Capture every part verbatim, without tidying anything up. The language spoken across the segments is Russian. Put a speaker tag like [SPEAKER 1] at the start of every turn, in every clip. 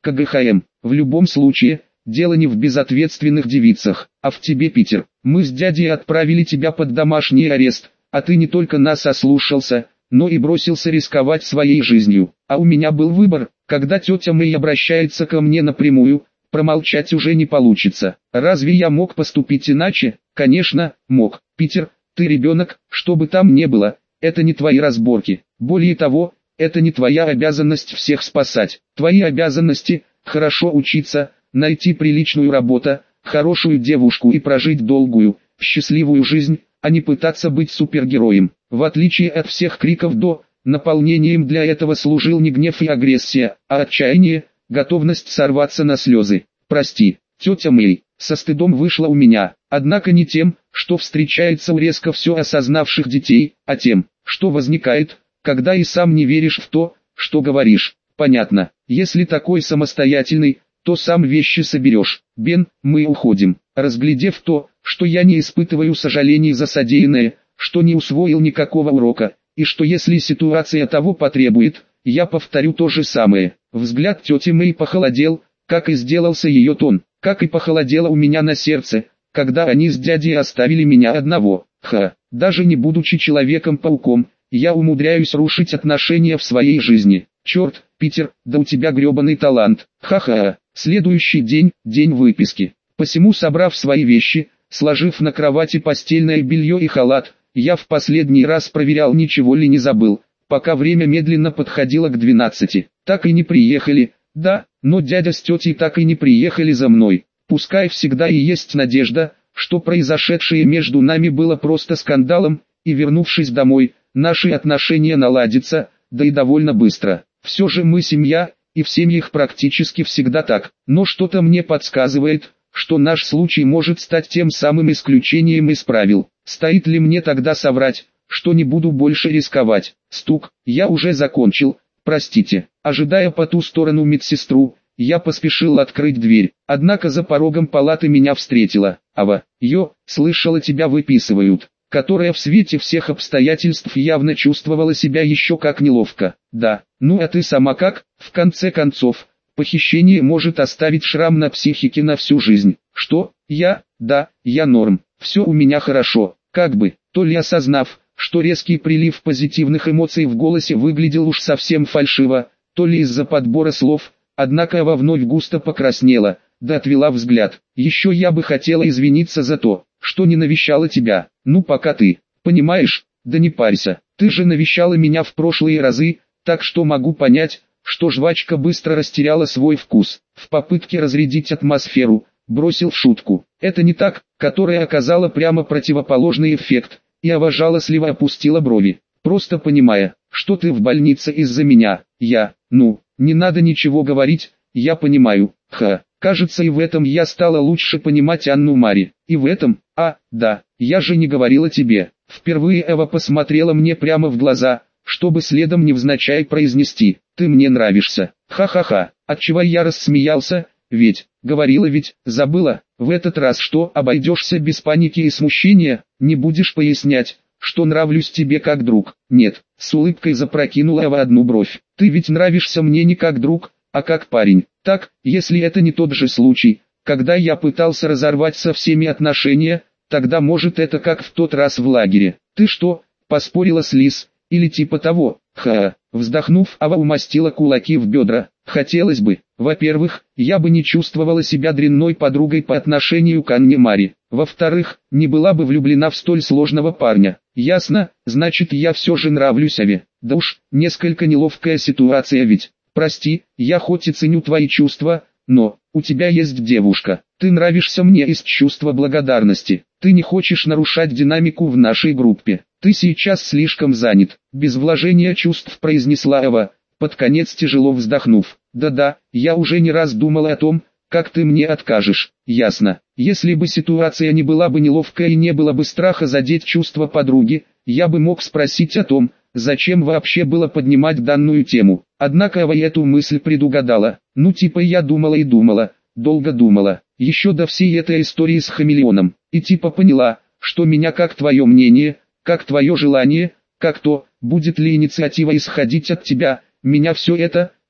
[SPEAKER 1] КГХМ. В любом случае, дело не в безответственных девицах, а в тебе, Питер. Мы с дядей отправили тебя под домашний арест, а ты не только нас ослушался, но и бросился рисковать своей жизнью. А у меня был выбор, когда тетя Мэй обращается ко мне напрямую, промолчать уже не получится. Разве я мог поступить иначе? Конечно, мог. Питер, ты ребенок, что бы там ни было, это не твои разборки. Более того, это не твоя обязанность всех спасать. Твои обязанности – хорошо учиться, найти приличную работу, хорошую девушку и прожить долгую, счастливую жизнь, а не пытаться быть супергероем. В отличие от всех криков «до», наполнением для этого служил не гнев и агрессия, а отчаяние, готовность сорваться на слезы. «Прости, тетя Мэй», со стыдом вышло у меня, однако не тем, что встречается у резко все осознавших детей, а тем, что возникает, когда и сам не веришь в то, что говоришь. Понятно, если такой самостоятельный, то сам вещи соберешь. Бен, мы уходим. Разглядев то, что я не испытываю сожалений за содеянное, что не усвоил никакого урока, и что если ситуация того потребует, я повторю то же самое. Взгляд тети Мэй похолодел, как и сделался ее тон, как и похолодело у меня на сердце, когда они с дядей оставили меня одного. Ха, даже не будучи Человеком-пауком, я умудряюсь рушить отношения в своей жизни. Черт, Питер, да у тебя гребаный талант. Ха-ха. Следующий день, день выписки. Посему, собрав свои вещи, сложив на кровати постельное белье и халат, я в последний раз проверял, ничего ли не забыл, пока время медленно подходило к двенадцати. Так и не приехали, да, но дядя с тетей так и не приехали за мной. Пускай всегда и есть надежда, что произошедшее между нами было просто скандалом, и вернувшись домой, наши отношения наладятся, да и довольно быстро. Все же мы семья, и в семьях практически всегда так, но что-то мне подсказывает, что наш случай может стать тем самым исключением из правил. Стоит ли мне тогда соврать, что не буду больше рисковать? Стук, я уже закончил, простите. Ожидая по ту сторону медсестру, я поспешил открыть дверь, однако за порогом палаты меня встретила Ава. Йо, слышала, тебя выписывают, которая в свете всех обстоятельств явно чувствовала себя еще как неловко. Да, ну а ты сама как? В конце концов, похищение может оставить шрам на психике на всю жизнь. Что? Я? Да, я норм. Все у меня хорошо. Как бы, то ли осознав, что резкий прилив позитивных эмоций в голосе выглядел уж совсем фальшиво, то ли из-за подбора слов, однако Ава вновь густо покраснела, да отвела взгляд. Еще я бы хотела извиниться за то, что не навещала тебя. Ну пока ты, понимаешь, да не парься, ты же навещала меня в прошлые разы, так что могу понять, что жвачка быстро растеряла свой вкус. В попытке разрядить атмосферу, бросил в шутку. Это не так, которая оказала прямо противоположный эффект, и Ава жалостливо опустила брови. Просто понимая, что ты в больнице из-за меня, я, ну, не надо ничего говорить, я понимаю, ха. Кажется, и в этом я стала лучше понимать Анну Мари. И в этом, а, да, я же не говорила тебе. Впервые Эва посмотрела мне прямо в глаза, чтобы следом невзначай произнести: ты мне нравишься. Ха-ха-ха. Отчего я рассмеялся, ведь, говорила ведь, забыла, в этот раз что, обойдешься без паники и смущения, не будешь пояснять, что нравлюсь тебе как друг. Нет, с улыбкой запрокинула Эва одну бровь. Ты ведь нравишься мне не как друг, а как парень. Так, если это не тот же случай, когда я пытался разорвать со всеми отношения, тогда может это как в тот раз в лагере. Ты что, поспорила с Лиз, или типа того? Ха. Вздохнув, Ава умастила кулаки в бедра. Хотелось бы, во-первых, я бы не чувствовала себя дрянной подругой по отношению к Анне Мари. Во-вторых, не была бы влюблена в столь сложного парня. Ясно, значит я все же нравлюсь Аве. Да уж, несколько неловкая ситуация ведь. Прости, я хоть и ценю твои чувства, но, у тебя есть девушка. Ты нравишься мне из чувства благодарности. Ты не хочешь нарушать динамику в нашей группе. Ты сейчас слишком занят. Без вложения чувств произнесла Эва, под конец тяжело вздохнув. Да-да, я уже не раз думала о том, как ты мне откажешь. Ясно. Если бы ситуация не была бы неловкая и не было бы страха задеть чувства подруги, я бы мог спросить о том, зачем вообще было поднимать данную тему. Однако Ава эту мысль предугадала. Ну типа я думала и думала, долго думала, еще до всей этой истории с хамелеоном. И типа поняла, что меня как твое мнение, как твое желание, как то, будет ли инициатива исходить от тебя, меня все это,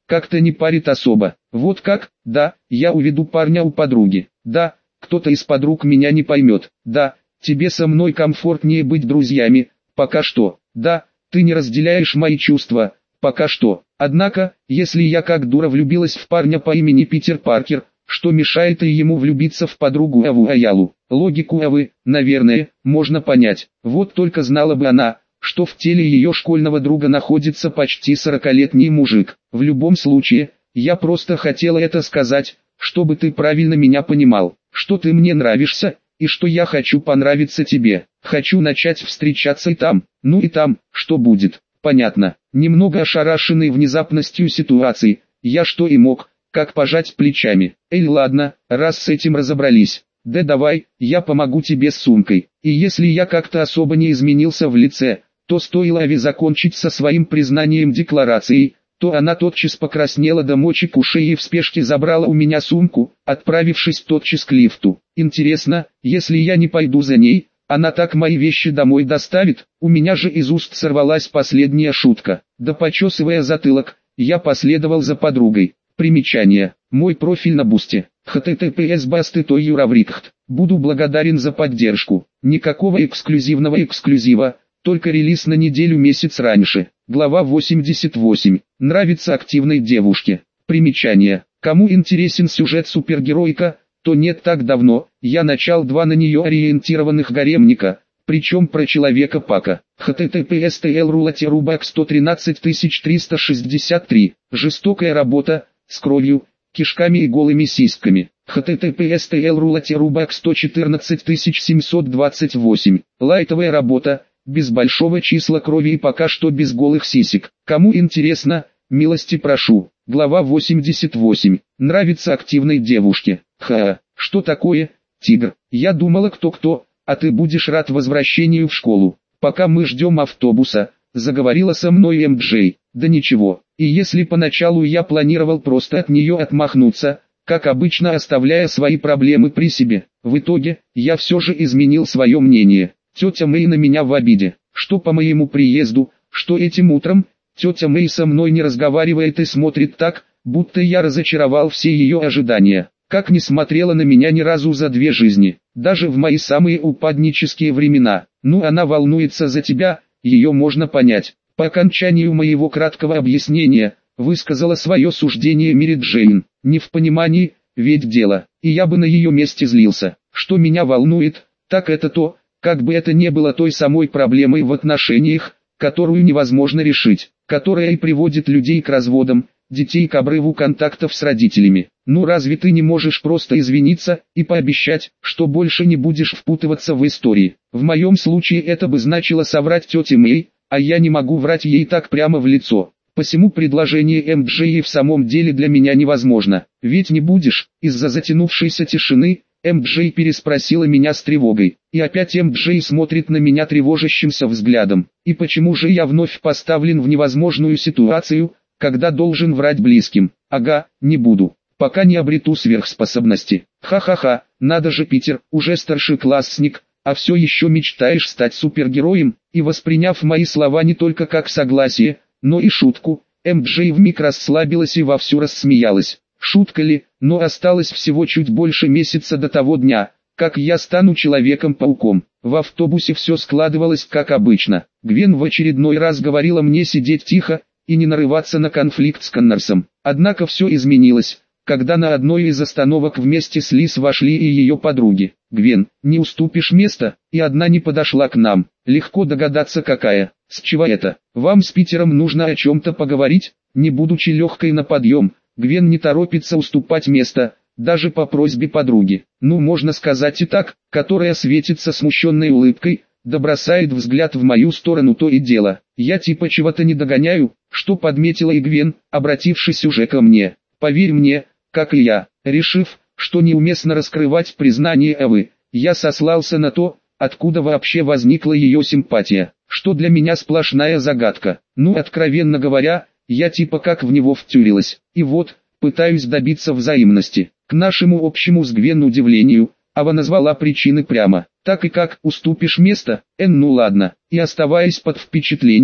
[SPEAKER 1] как-то не парит особо. Вот как? Да, я уведу парня у подруги. Да, кто-то из подруг меня не поймет. Да, тебе со мной комфортнее быть друзьями, пока что. Да, ты не разделяешь мои чувства, пока что. Однако, если я как дура влюбилась в парня по имени Питер Паркер, что мешает и ему влюбиться в подругу Аву Аялу? Логику Авы, наверное, можно понять. Вот только знала бы она, что в теле ее школьного друга находится почти сорокалетний мужик. В любом случае, я просто хотела это сказать, чтобы ты правильно меня понимал, что ты мне нравишься, и что я хочу понравиться тебе. Хочу начать встречаться и там, ну и там, что будет. Понятно. Немного ошарашенный внезапностью ситуации, я что и мог, как пожать плечами. Эй, ладно, раз с этим разобрались. Да давай, я помогу тебе с сумкой. И если я как-то особо не изменился в лице, то стоило Аве закончить со своим признанием декларацией, то она тотчас покраснела до мочек ушей и в спешке забрала у меня сумку, отправившись тотчас к лифту. Интересно, если я не пойду за ней, она так мои вещи домой доставит? У меня же из уст сорвалась последняя шутка. Да почесывая затылок, я последовал за подругой. Примечание. Мой профиль на Бусте. https басты точка юраврикхт. Буду благодарен за поддержку. Никакого эксклюзивного эксклюзива, только релиз на неделю-месяц раньше. Глава восемьдесят восемь. Нравится активной девушке. Примечание. Кому интересен сюжет супергеройка, то нет, так давно, я начал два на нее ориентированных гаремника, причем про Человека-пака. https тлрулатерубак сто тринадцать тысяч триста шестьдесят три. Жестокая работа, с кровью, кишками и голыми сиськами. https тлрулатерубак сто четырнадцать тысяч семьсот двадцать восемь. Лайтовая работа, без большого числа крови и пока что без голых сисек. Кому интересно, милости прошу. Глава восемьдесят восемь. Нравится активной девушке. Ха, что такое, тигр? Я думала кто-кто, а ты будешь рад возвращению в школу. Пока мы ждем автобуса, заговорила со мной эм джей. Да ничего, и если поначалу я планировал просто от нее отмахнуться, как обычно оставляя свои проблемы при себе, в итоге, я все же изменил свое мнение. Тетя Мэй на меня в обиде, что по моему приезду, что этим утром, тетя Мэй со мной не разговаривает и смотрит так, будто я разочаровал все ее ожидания. Как не смотрела на меня ни разу за две жизни, даже в мои самые упаднические времена. Ну, она волнуется за тебя, ее можно понять. По окончанию моего краткого объяснения, высказала свое суждение Мэри Джейн. Не в понимании, ведь дело, и я бы на ее месте злился. Что меня волнует, так это то, как бы это не было той самой проблемой в отношениях, которую невозможно решить, которая и приводит людей к разводам, детей к обрыву контактов с родителями. Ну разве ты не можешь просто извиниться и пообещать, что больше не будешь впутываться в истории? В моем случае это бы значило соврать тете Мэй, а я не могу врать ей так прямо в лицо. Посему предложение эм джей в самом деле для меня невозможно. Ведь не будешь, из-за затянувшейся тишины, эм джей переспросила меня с тревогой. И опять эм джей смотрит на меня тревожащимся взглядом. И почему же я вновь поставлен в невозможную ситуацию, когда должен врать близким? Ага, не буду, пока не обрету сверхспособности. Ха-ха-ха, надо же, Питер, уже старшеклассник, а все еще мечтаешь стать супергероем? И восприняв мои слова не только как согласие, но и шутку, эм джей вмиг расслабилась и вовсю рассмеялась. Шутка ли, но осталось всего чуть больше месяца до того дня, как я стану Человеком-пауком. В автобусе все складывалось как обычно. Гвен в очередной раз говорила мне сидеть тихо и не нарываться на конфликт с Коннорсом. Однако все изменилось, когда на одной из остановок вместе с Лиз вошли и ее подруги. «Гвен, не уступишь место?» И одна не подошла к нам. Легко догадаться какая. С чего это? Вам с Питером нужно о чем-то поговорить? Не будучи легкой на подъем, Гвен не торопится уступать место, даже по просьбе подруги. Ну, можно сказать и так, которая светится смущенной улыбкой, да бросает взгляд в мою сторону то и дело. Я типа чего-то не догоняю, что подметила и Гвен, обратившись уже ко мне. Поверь мне, как и я, решив, что неуместно раскрывать признание Эвы, я сослался на то, откуда вообще возникла ее симпатия, что для меня сплошная загадка. Ну, откровенно говоря, я типа как в него втюрилась, и вот, пытаюсь добиться взаимности. К нашему общему с Гвен удивлению, Ава назвала причины прямо. Так и как, уступишь место? Эн, ну ладно. И оставаясь под впечатлением,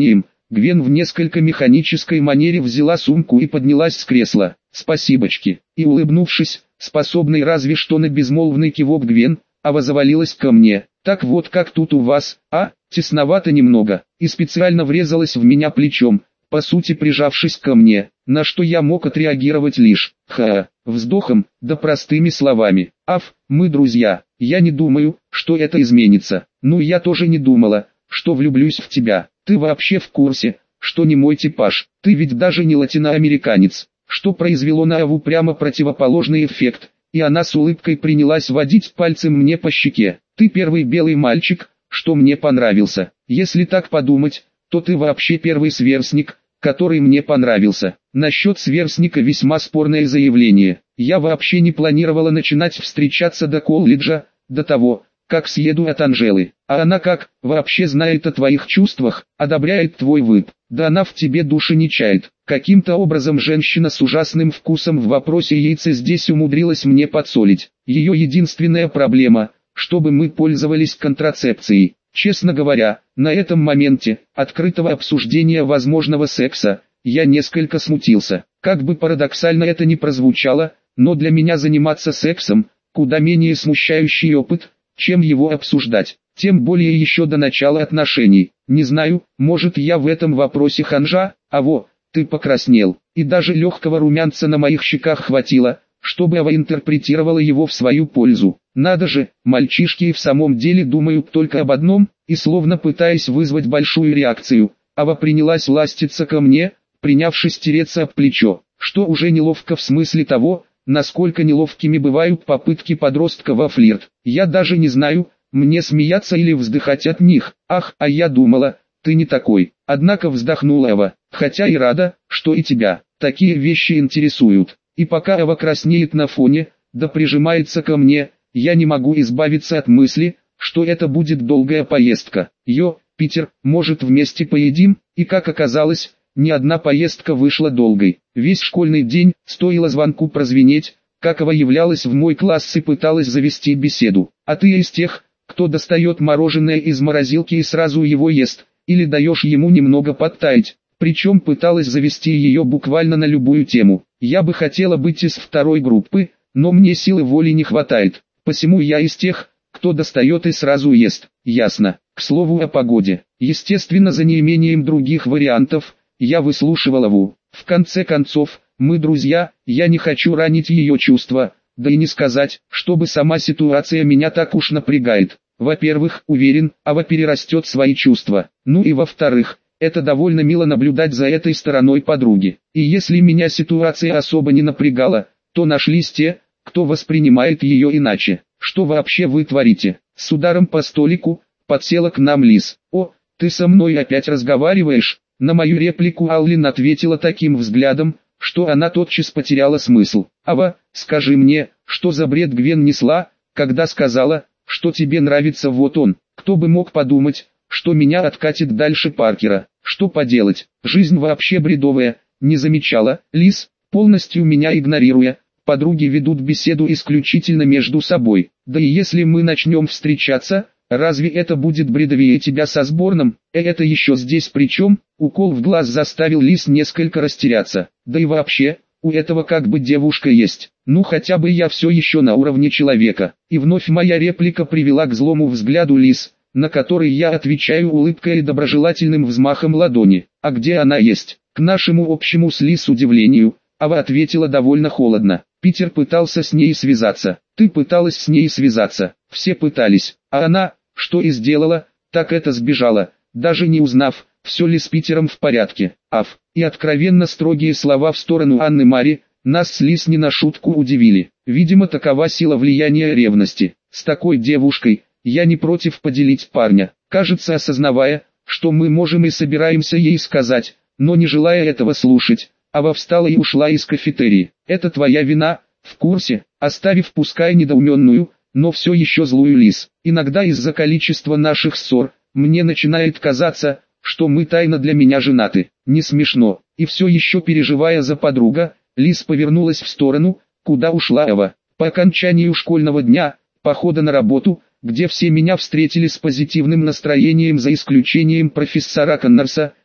[SPEAKER 1] Гвен в несколько механической манере взяла сумку и поднялась с кресла. «Спасибочки». И улыбнувшись, способный разве что на безмолвный кивок Гвен, Ава завалилась ко мне. «Так вот как тут у вас, а? Тесновато немного». И специально врезалась в меня плечом, по сути прижавшись ко мне, на что я мог отреагировать лишь «ха», вздохом, да простыми словами. «Ав, мы друзья, я не думаю, что это изменится». «Ну я тоже не думала, что влюблюсь в тебя. Ты вообще в курсе, что не мой типаж? Ты ведь даже не латиноамериканец», что произвело на Аву прямо противоположный эффект, и она с улыбкой принялась водить пальцем мне по щеке. «Ты первый белый мальчик, что мне понравился. Если так подумать, то ты вообще первый сверстник, который мне понравился». Насчет сверстника весьма спорное заявление. Я вообще не планировала начинать встречаться до колледжа, до того, как съеду от Анжелы. А она как, вообще знает о твоих чувствах, одобряет твой выбор. Да она в тебе души не чает. Каким-то образом женщина с ужасным вкусом в вопросе яйца здесь умудрилась мне подсолить. Ее единственная проблема, чтобы мы пользовались контрацепцией. Честно говоря, на этом моменте, открытого обсуждения возможного секса, я несколько смутился. Как бы парадоксально это ни прозвучало, но для меня заниматься сексом, куда менее смущающий опыт, чем его обсуждать, тем более еще до начала отношений. Не знаю, может я в этом вопросе ханжа, а во, ты покраснел, и даже легкого румянца на моих щеках хватило, чтобы Ава интерпретировала его в свою пользу. Надо же, мальчишки и в самом деле думают только об одном, и словно пытаясь вызвать большую реакцию, Ава принялась ластиться ко мне, принявшись тереться об плечо, что уже неловко в смысле того, насколько неловкими бывают попытки подростка во флирт. Я даже не знаю, мне смеяться или вздыхать от них. Ах, а я думала, ты не такой. Однако вздохнула Ава, хотя и рада, что и тебя такие вещи интересуют. И пока Ава краснеет на фоне, да прижимается ко мне, я не могу избавиться от мысли, что это будет долгая поездка. Йо, Питер, может вместе поедим? И как оказалось, ни одна поездка вышла долгой. Весь школьный день, стоило звонку прозвенеть, как Ава являлась в мой класс и пыталась завести беседу. А ты из тех, кто достает мороженое из морозилки и сразу его ест, или даешь ему немного подтаять, причем пыталась завести ее буквально на любую тему. Я бы хотела быть из второй группы, но мне силы воли не хватает, посему я из тех, кто достает и сразу ест. Ясно. К слову о погоде. Естественно, за неимением других вариантов, я выслушивал Аву. В конце концов, мы друзья, я не хочу ранить ее чувства, да и не сказать, чтобы сама ситуация меня так уж напрягает. Во-первых, уверен, Ава перерастет свои чувства. Ну и во-вторых, это довольно мило наблюдать за этой стороной подруги. И если меня ситуация особо не напрягала, то нашлись те, кто воспринимает ее иначе. Что вообще вы творите? С ударом по столику, подсела к нам Лиз. О, ты со мной опять разговариваешь? На мою реплику Аллин ответила таким взглядом, что она тотчас потеряла смысл. Ава, скажи мне, что за бред Гвен несла, когда сказала, что тебе нравится вот он. Кто бы мог подумать, что меня откатит дальше Паркера. Что поделать, жизнь вообще бредовая, не замечала. Лиз, полностью меня игнорируя, подруги ведут беседу исключительно между собой. Да и если мы начнем встречаться, разве это будет бредовее тебя со сборным? Э, это еще здесь при чем? Укол в глаз заставил Лиз несколько растеряться. Да и вообще, у этого как бы девушка есть. Ну хотя бы я все еще на уровне человека. И вновь моя реплика привела к злому взгляду Лиз, на который я отвечаю улыбкой и доброжелательным взмахом ладони. А где она есть? К нашему общему с Лиз удивлению, Ава ответила довольно холодно. Питер пытался с ней связаться. Ты пыталась с ней связаться. Все пытались. А она, что и сделала, так это сбежала, даже не узнав, все ли с Питером в порядке. Ав. И откровенно строгие слова в сторону Анны Мари, нас с Лиз не на шутку удивили. Видимо, такова сила влияния ревности. С такой девушкой, я не против поделить парня. Кажется, осознавая, что мы можем и собираемся ей сказать, но не желая этого слушать, Ава встала и ушла из кафетерии. Это твоя вина, в курсе, оставив пускай недоуменную, но все еще злую Лиз. Иногда из-за количества наших ссор, мне начинает казаться, что мы тайно для меня женаты. Не смешно. И все еще переживая за подруга, Лиз повернулась в сторону, куда ушла Ава. По окончанию школьного дня, похода на работу, где все меня встретили с позитивным настроением за исключением профессора Коннорса,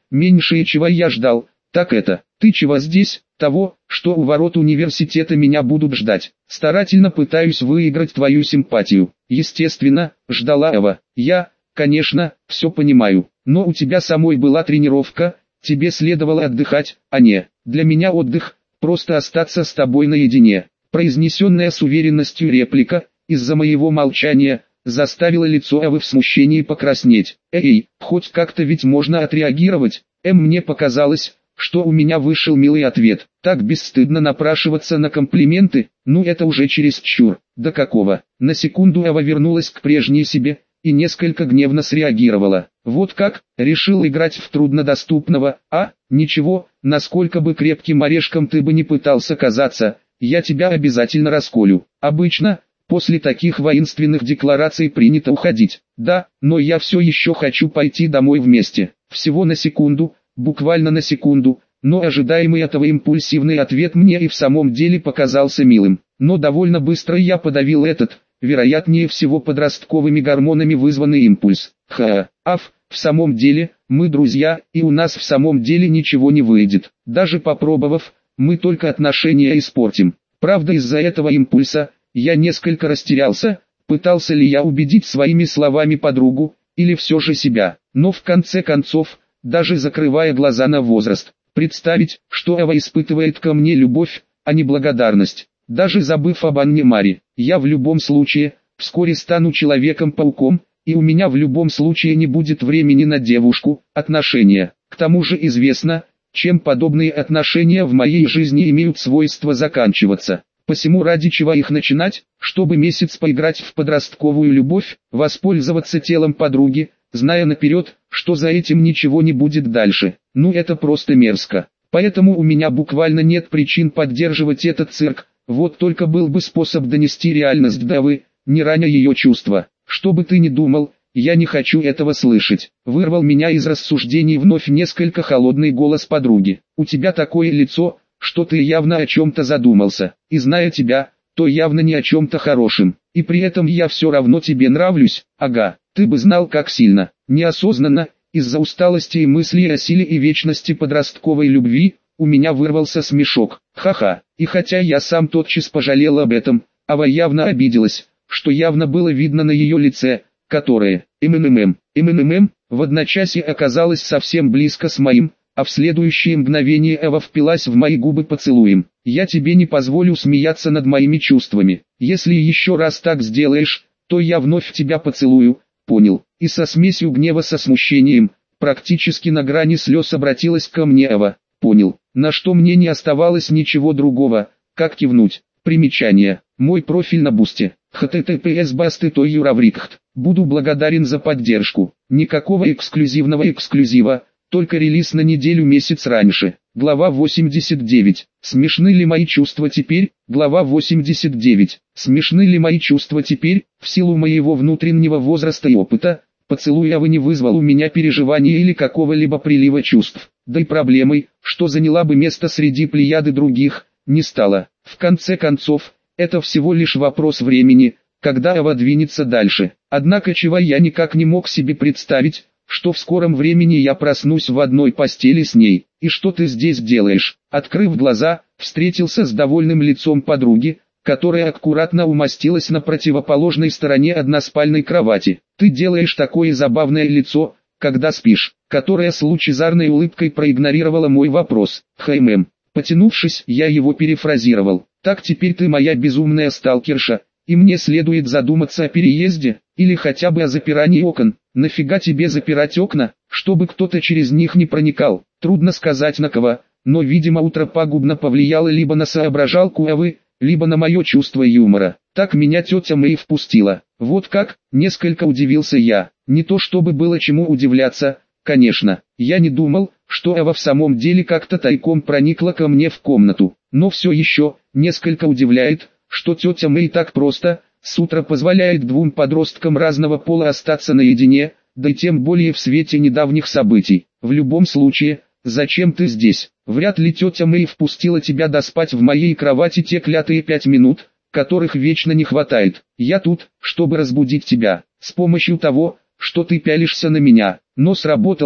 [SPEAKER 1] меньшее чего я ждал, так это, ты чего здесь, того, что у ворот университета меня будут ждать. Старательно пытаюсь выиграть твою симпатию. Естественно, ждала Эва. Я, конечно, все понимаю, но у тебя самой была тренировка, тебе следовало отдыхать, а не, для меня отдых, просто остаться с тобой наедине. Произнесенная с уверенностью реплика, из-за моего молчания, заставила лицо Эвы в смущении покраснеть. Эй, хоть как-то ведь можно отреагировать. Эм, мне показалось, что у меня вышел милый ответ. Так бесстыдно напрашиваться на комплименты, ну это уже чересчур. До какого? На секунду Эва вернулась к прежней себе и несколько гневно среагировала. Вот как, решил играть в труднодоступного, а? Ничего, насколько бы крепким орешком ты бы не пытался казаться, я тебя обязательно расколю. Обычно, после таких воинственных деклараций принято уходить. Да, но я все еще хочу пойти домой вместе. Всего на секунду, буквально на секунду, но ожидаемый этого импульсивный ответ мне и в самом деле показался милым. Но довольно быстро я подавил этот, вероятнее всего подростковыми гормонами вызванный импульс. Ха, аф, в самом деле, мы друзья, и у нас в самом деле ничего не выйдет. Даже попробовав, мы только отношения испортим. Правда, из-за этого импульса я несколько растерялся, пытался ли я убедить своими словами подругу, или все же себя. Но в конце концов, даже закрывая глаза на возраст, представить, что Эва испытывает ко мне любовь, а не благодарность. Даже забыв об Анне Маре, я в любом случае, вскоре стану Человеком-пауком, и у меня в любом случае не будет времени на девушку, отношения. К тому же известно, чем подобные отношения в моей жизни имеют свойство заканчиваться. Посему ради чего их начинать, чтобы месяц поиграть в подростковую любовь, воспользоваться телом подруги, зная наперед, что за этим ничего не будет дальше. Ну это просто мерзко. Поэтому у меня буквально нет причин поддерживать этот цирк, вот только был бы способ донести реальность до Эвы, не раня ее чувства. Что бы ты ни думал, я не хочу этого слышать. Вырвал меня из рассуждений вновь несколько холодный голос подруги. У тебя такое лицо, что ты явно о чем-то задумался, и зная тебя, то явно не о чем-то хорошем, и при этом я все равно тебе нравлюсь, ага, ты бы знал как сильно, неосознанно, из-за усталости и мыслей о силе и вечности подростковой любви, у меня вырвался смешок, ха-ха, и хотя я сам тотчас пожалел об этом, Ава явно обиделась, что явно было видно на ее лице, которое, ммм, ммм, в одночасье оказалось совсем близко с моим, а в следующее мгновение Эва впилась в мои губы поцелуем. Я тебе не позволю смеяться над моими чувствами. Если еще раз так сделаешь, то я вновь тебя поцелую, понял? И со смесью гнева со смущением, практически на грани слез обратилась ко мне Эва. Понял, на что мне не оставалось ничего другого, как кивнуть. Примечание. Мой профиль на Бусте. эйч ти ти пи эс басты точка юраврикхт. Буду благодарен за поддержку. Никакого эксклюзивного эксклюзива. Только релиз на неделю-месяц раньше. Глава восемьдесят девять. Смешны ли мои чувства теперь? Глава восемьдесят девять. Смешны ли мои чувства теперь? В силу моего внутреннего возраста и опыта, поцелуй Эвы не вызвал у меня переживания или какого-либо прилива чувств. Да и проблемой, что заняла бы место среди плеяды других, не стало. В конце концов, это всего лишь вопрос времени, когда Эва двинется дальше. Однако чего я никак не мог себе представить, что в скором времени я проснусь в одной постели с ней. И что ты здесь делаешь? Открыв глаза, встретился с довольным лицом подруги, которая аккуратно умостилась на противоположной стороне односпальной кровати. Ты делаешь такое забавное лицо, когда спишь, которая с лучезарной улыбкой проигнорировала мой вопрос. Хэймэм. Потянувшись, я его перефразировал. Так теперь ты моя безумная сталкерша, и мне следует задуматься о переезде, или хотя бы о запирании окон. Нафига тебе запирать окна, чтобы кто-то через них не проникал? Трудно сказать на кого, но видимо утро пагубно повлияло либо на соображалку Эвы, либо на мое чувство юмора. Так меня тетя Мэй впустила. Вот как, несколько удивился я. Не то чтобы было чему удивляться, конечно. Я не думал, что Эва в самом деле как-то тайком проникла ко мне в комнату. Но все еще, несколько удивляет, что тетя Мэй так просто, с утра позволяет двум подросткам разного пола остаться наедине, да и тем более в свете недавних событий. В любом случае, зачем ты здесь? Вряд ли тетя Мэй впустила тебя доспать в моей кровати те клятые пять минут, которых вечно не хватает. Я тут, чтобы разбудить тебя, с помощью того, что ты пялишься на меня. Но сработало же.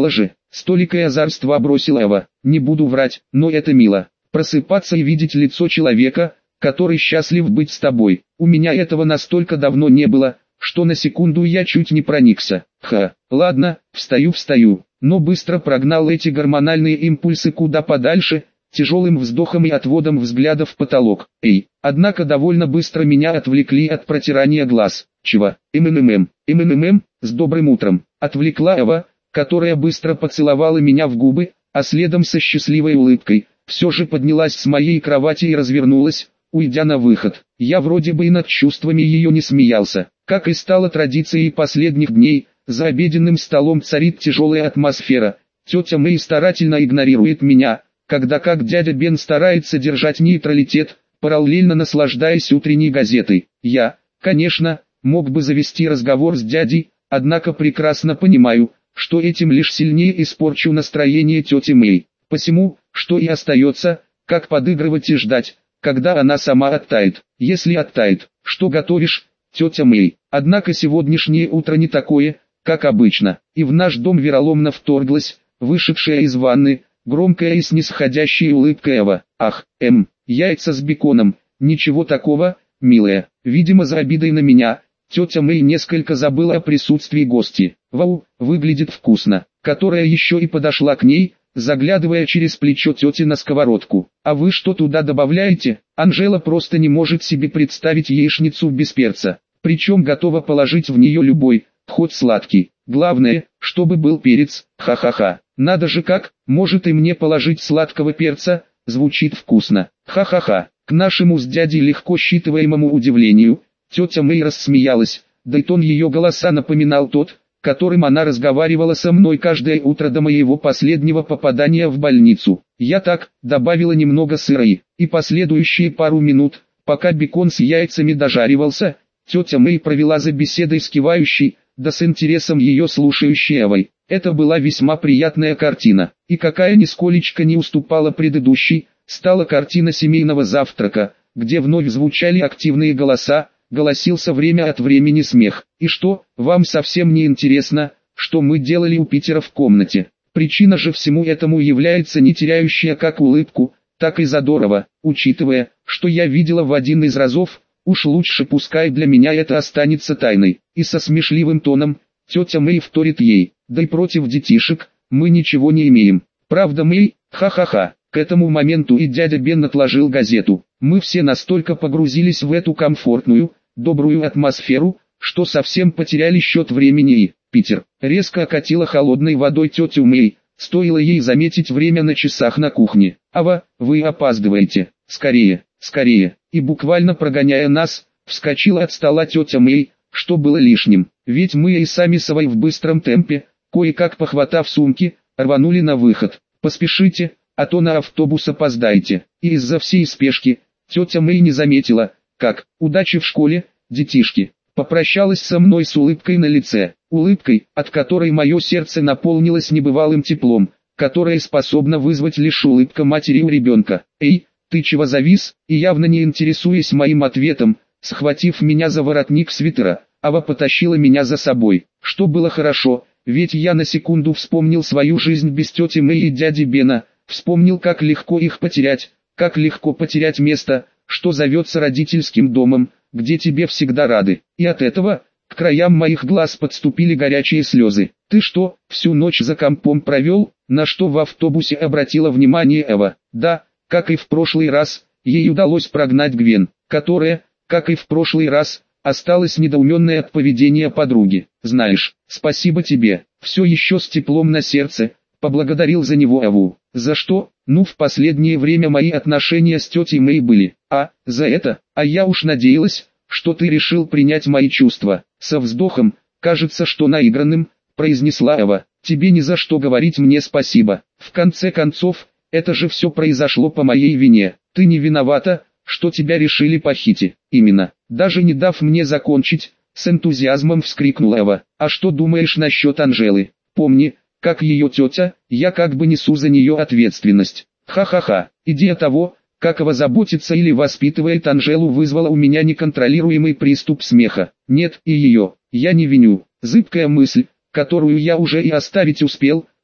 [SPEAKER 1] Столикое озорство бросила Эва. Не буду врать, но это мило. Просыпаться и видеть лицо человека, который счастлив быть с тобой. У меня этого настолько давно не было, что на секунду я чуть не проникся. Ха, ладно, встаю, встаю, но быстро прогнал эти гормональные импульсы куда подальше, тяжелым вздохом и отводом взгляда в потолок. Эй, однако довольно быстро меня отвлекли от протирания глаз. Чего? МММ, МММ, с добрым утром. Отвлекла Эва, которая быстро поцеловала меня в губы, а следом со счастливой улыбкой, все же поднялась с моей кровати и развернулась, уйдя на выход. Я вроде бы и над чувствами ее не смеялся. Как и стало традицией последних дней, за обеденным столом царит тяжелая атмосфера. Тетя Мэй старательно игнорирует меня, когда как дядя Бен старается держать нейтралитет, параллельно наслаждаясь утренней газетой. Я, конечно, мог бы завести разговор с дядей, однако прекрасно понимаю, что этим лишь сильнее испорчу настроение тети Мэй. Посему, что и остается, как подыгрывать и ждать, когда она сама оттает. Если оттает, что готовишь, тетя Мэй? Однако сегодняшнее утро не такое, как обычно, и в наш дом вероломно вторглась, вышедшая из ванны, громкая и снисходящая улыбка Эва. Ах, эм, яйца с беконом, ничего такого, милая. Видимо, за обидой на меня, тетя Мэй несколько забыла о присутствии гости. Вау, выглядит вкусно. Которая еще и подошла к ней, заглядывая через плечо тети на сковородку. А вы что туда добавляете? Анжела просто не может себе представить яичницу без перца. Причем готова положить в нее любой, хоть сладкий. Главное, чтобы был перец, ха-ха-ха. Надо же как, может и мне положить сладкого перца, звучит вкусно. Ха-ха-ха. К нашему с дядей легко считываемому удивлению, тетя Мэй рассмеялась, да и тон ее голоса напоминал тот, которым она разговаривала со мной каждое утро до моего последнего попадания в больницу. Я так, добавила немного сыра и, и последующие пару минут, пока бекон с яйцами дожаривался, тетя Мэй провела за беседой с кивающей, да с интересом ее слушающей Эвой. Это была весьма приятная картина, и какая нисколечко не уступала предыдущей, стала картина семейного завтрака, где вновь звучали активные голоса, голосился время от времени смех. И что, вам совсем не интересно, что мы делали у Питера в комнате? Причина же всему этому является не теряющая как улыбку, так и задорова, учитывая, что я видела в один из разов, уж лучше пускай для меня это останется тайной. И со смешливым тоном, тетя Мэй вторит ей, да и против детишек, мы ничего не имеем. Правда, Мэй, ха-ха-ха. К этому моменту и дядя Бен отложил газету. Мы все настолько погрузились в эту комфортную, добрую атмосферу, что совсем потеряли счет времени и Питер резко окатила холодной водой тетю Мэй, стоило ей заметить время на часах на кухне. «Ава, вы опаздываете, скорее, скорее!» И буквально прогоняя нас, вскочила от стола тетя Мэй, что было лишним, ведь мы и сами с Авой в быстром темпе, кое-как похватав сумки, рванули на выход. «Поспешите, а то на автобус опоздаете». И из-за всей спешки, тетя Мэй не заметила, как «удачи в школе, детишки». Попрощалась со мной с улыбкой на лице, улыбкой, от которой мое сердце наполнилось небывалым теплом, которое способно вызвать лишь улыбка матери у ребенка. «Эй, ты чего завис?» И явно не интересуясь моим ответом, схватив меня за воротник свитера, Ава потащила меня за собой, что было хорошо, ведь я на секунду вспомнил свою жизнь без тети Мэй и дяди Бена, вспомнил, как легко их потерять, как легко потерять место, что зовется родительским домом, где тебе всегда рады. И от этого, к краям моих глаз подступили горячие слезы. «Ты что, всю ночь за компом провел?» На что в автобусе обратила внимание Эва. Да, как и в прошлый раз, ей удалось прогнать Гвен, которая, как и в прошлый раз, осталась недоуменной от поведения подруги. «Знаешь, спасибо тебе», все еще с теплом на сердце, поблагодарил за него Эву. «За что?» «Ну, в последнее время мои отношения с тетей Мэй были. А, за это? А я уж надеялась, что ты решил принять мои чувства». Со вздохом, кажется, что наигранным, произнесла Эва. «Тебе ни за что говорить мне спасибо. В конце концов, это же все произошло по моей вине. Ты не виновата, что тебя решили похитить». «Именно». Даже не дав мне закончить, с энтузиазмом вскрикнула Эва. «А что думаешь насчет Анжелы? Помни, как ее тетя, я как бы несу за нее ответственность». Ха-ха-ха. Идея того, как Эва заботится или воспитывает Анжелу, вызвала у меня неконтролируемый приступ смеха. Нет, и ее, я не виню. Зыбкая мысль, которую я уже и оставить успел,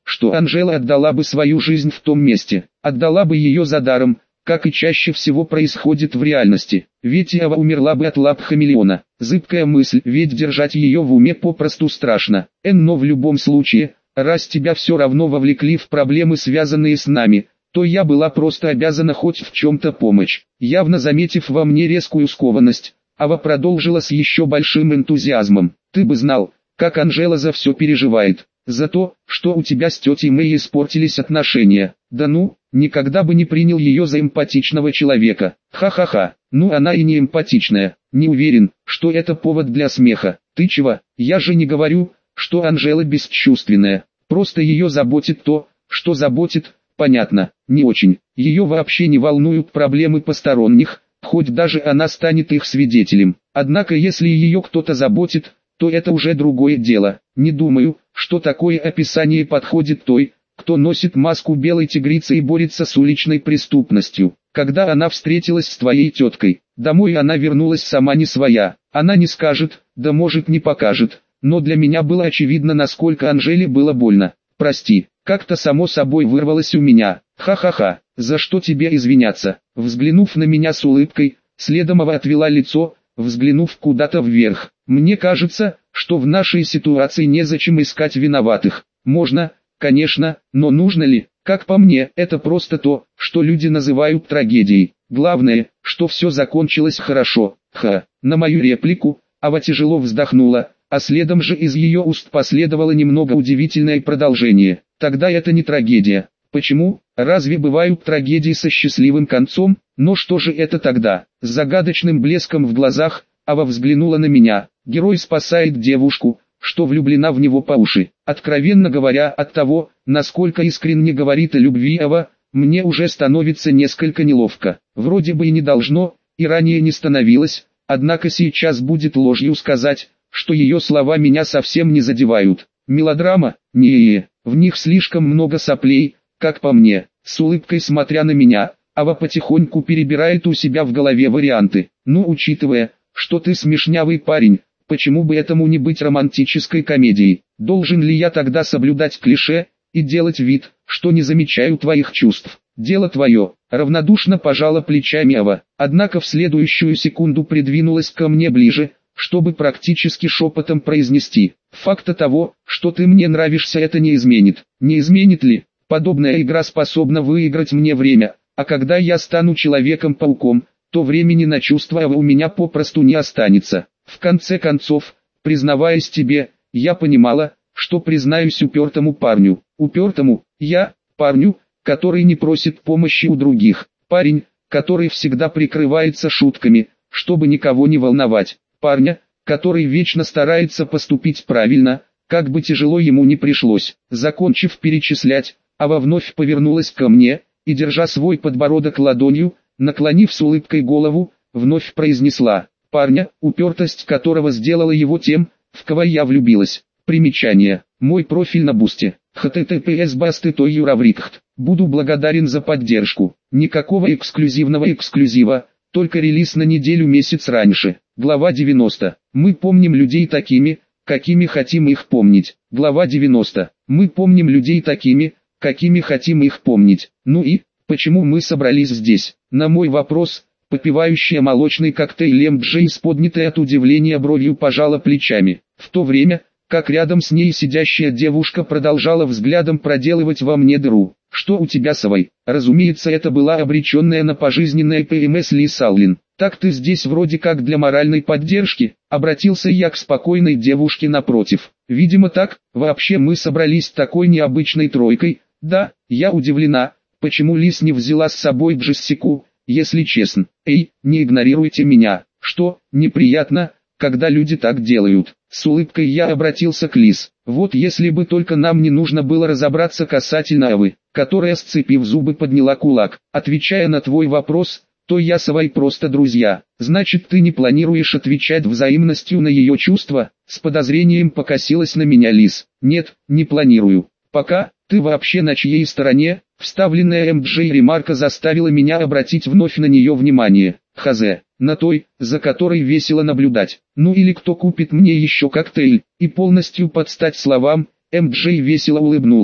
[SPEAKER 1] что Анжела отдала бы свою жизнь в том месте, отдала бы ее за даром, как и чаще всего происходит в реальности, ведь Ева умерла бы от лап хамелеона. Зыбкая мысль, ведь держать ее в уме попросту страшно. Эн, но в любом случае, раз тебя все равно вовлекли в проблемы, связанные с нами, то я была просто обязана хоть в чем-то помочь. Явно заметив во мне резкую скованность, Ава продолжила с еще большим энтузиазмом. Ты бы знал, как Анжела за все переживает. За то, что у тебя с тетей Мэй испортились отношения. Да ну, никогда бы не принял ее за эмпатичного человека. Ха-ха-ха, ну она и не эмпатичная. Не уверен, что это повод для смеха. Ты чего? Я же не говорю, что Анжела бесчувственная. Просто ее заботит то, что заботит, понятно, не очень. Ее вообще не волнуют проблемы посторонних, хоть даже она станет их свидетелем. Однако если ее кто-то заботит, то это уже другое дело. Не думаю, что такое описание подходит той, кто носит маску белой тигрицы и борется с уличной преступностью. Когда она встретилась с твоей теткой, домой она вернулась сама не своя. Она не скажет, да может не покажет, но для меня было очевидно, насколько Анжеле было больно. Прости, как-то само собой вырвалось у меня. Ха-ха-ха, за что тебе извиняться? Взглянув на меня с улыбкой, Следомова отвела лицо, взглянув куда-то вверх. Мне кажется, что в нашей ситуации незачем искать виноватых. Можно, конечно, но нужно ли? Как по мне, это просто то, что люди называют трагедией. Главное, что все закончилось хорошо. Ха. На мою реплику, Ава тяжело вздохнула, а следом же из ее уст последовало немного удивительное продолжение. Тогда это не трагедия. Почему? Разве бывают трагедии со счастливым концом? Но что же это тогда? С загадочным блеском в глазах, Ава взглянула на меня. Герой спасает девушку, что влюблена в него по уши. Откровенно говоря, от того, насколько искренне говорит о любви Ава, мне уже становится несколько неловко. Вроде бы и не должно, и ранее не становилось, однако сейчас будет ложью сказать, что ее слова меня совсем не задевают. Мелодрама? Не-е-е, в них слишком много соплей, как по мне. С улыбкой смотря на меня, Ава потихоньку перебирает у себя в голове варианты. Ну, учитывая, что ты смешнявый парень, почему бы этому не быть романтической комедией? Должен ли я тогда соблюдать клише и делать вид, что не замечаю твоих чувств? Дело твое. Равнодушно пожала плечами Ава, однако в следующую секунду придвинулась ко мне ближе, чтобы практически шепотом произнести: факта того, что ты мне нравишься, это не изменит. Не изменит ли? Подобная игра способна выиграть мне время, а когда я стану Человеком-пауком, то времени на чувства у меня попросту не останется. В конце концов, признаваясь тебе, я понимала, что признаюсь упертому парню. Упертому, я, парню, который не просит помощи у других. Парень, который всегда прикрывается шутками, чтобы никого не волновать. Парня, который вечно старается поступить правильно, как бы тяжело ему ни пришлось. Закончив перечислять, Ава вновь повернулась ко мне, и, держа свой подбородок ладонью, наклонив с улыбкой голову, вновь произнесла: парня, упертость которого сделала его тем, в кого я влюбилась. Примечание. Мой профиль на Бусте. https басты той юраврикхт. Буду благодарен за поддержку. Никакого эксклюзивного эксклюзива, только релиз на неделю-месяц раньше. Глава девяносто. Мы помним людей такими, какими хотим их помнить. Глава девяносто. Мы помним людей такими, какими хотим их помнить. Ну и, почему мы собрались здесь? На мой вопрос, попивающая молочный коктейль эм джей с поднятой от удивления бровью пожала плечами. В то время, как рядом с ней сидящая девушка продолжала взглядом проделывать во мне дыру. Что у тебя, Савой? Разумеется, это была обреченная на пожизненное ПМС Ли Саллин. Так ты здесь вроде как для моральной поддержки? Обратился я к спокойной девушке напротив. Видимо так, вообще мы собрались такой необычной тройкой. Да, я удивлена, почему Лис не взяла с собой Джессику, если честно. Эй, не игнорируйте меня. Что, неприятно, когда люди так делают? С улыбкой я обратился к Лис. Вот если бы только нам не нужно было разобраться касательно Авы, которая, сцепив зубы, подняла кулак. Отвечая на твой вопрос, то я с Авой просто друзья. Значит, ты не планируешь отвечать взаимностью на ее чувства? С подозрением покосилась на меня Лис. Нет, не планирую. Пока. Ты вообще на чьей стороне? Вставленная эм джей ремарка заставила меня обратить вновь на нее внимание. Хазе, на той, за которой весело наблюдать. Ну или кто купит мне еще коктейль? И полностью под стать словам, эм джей весело улыбнулась.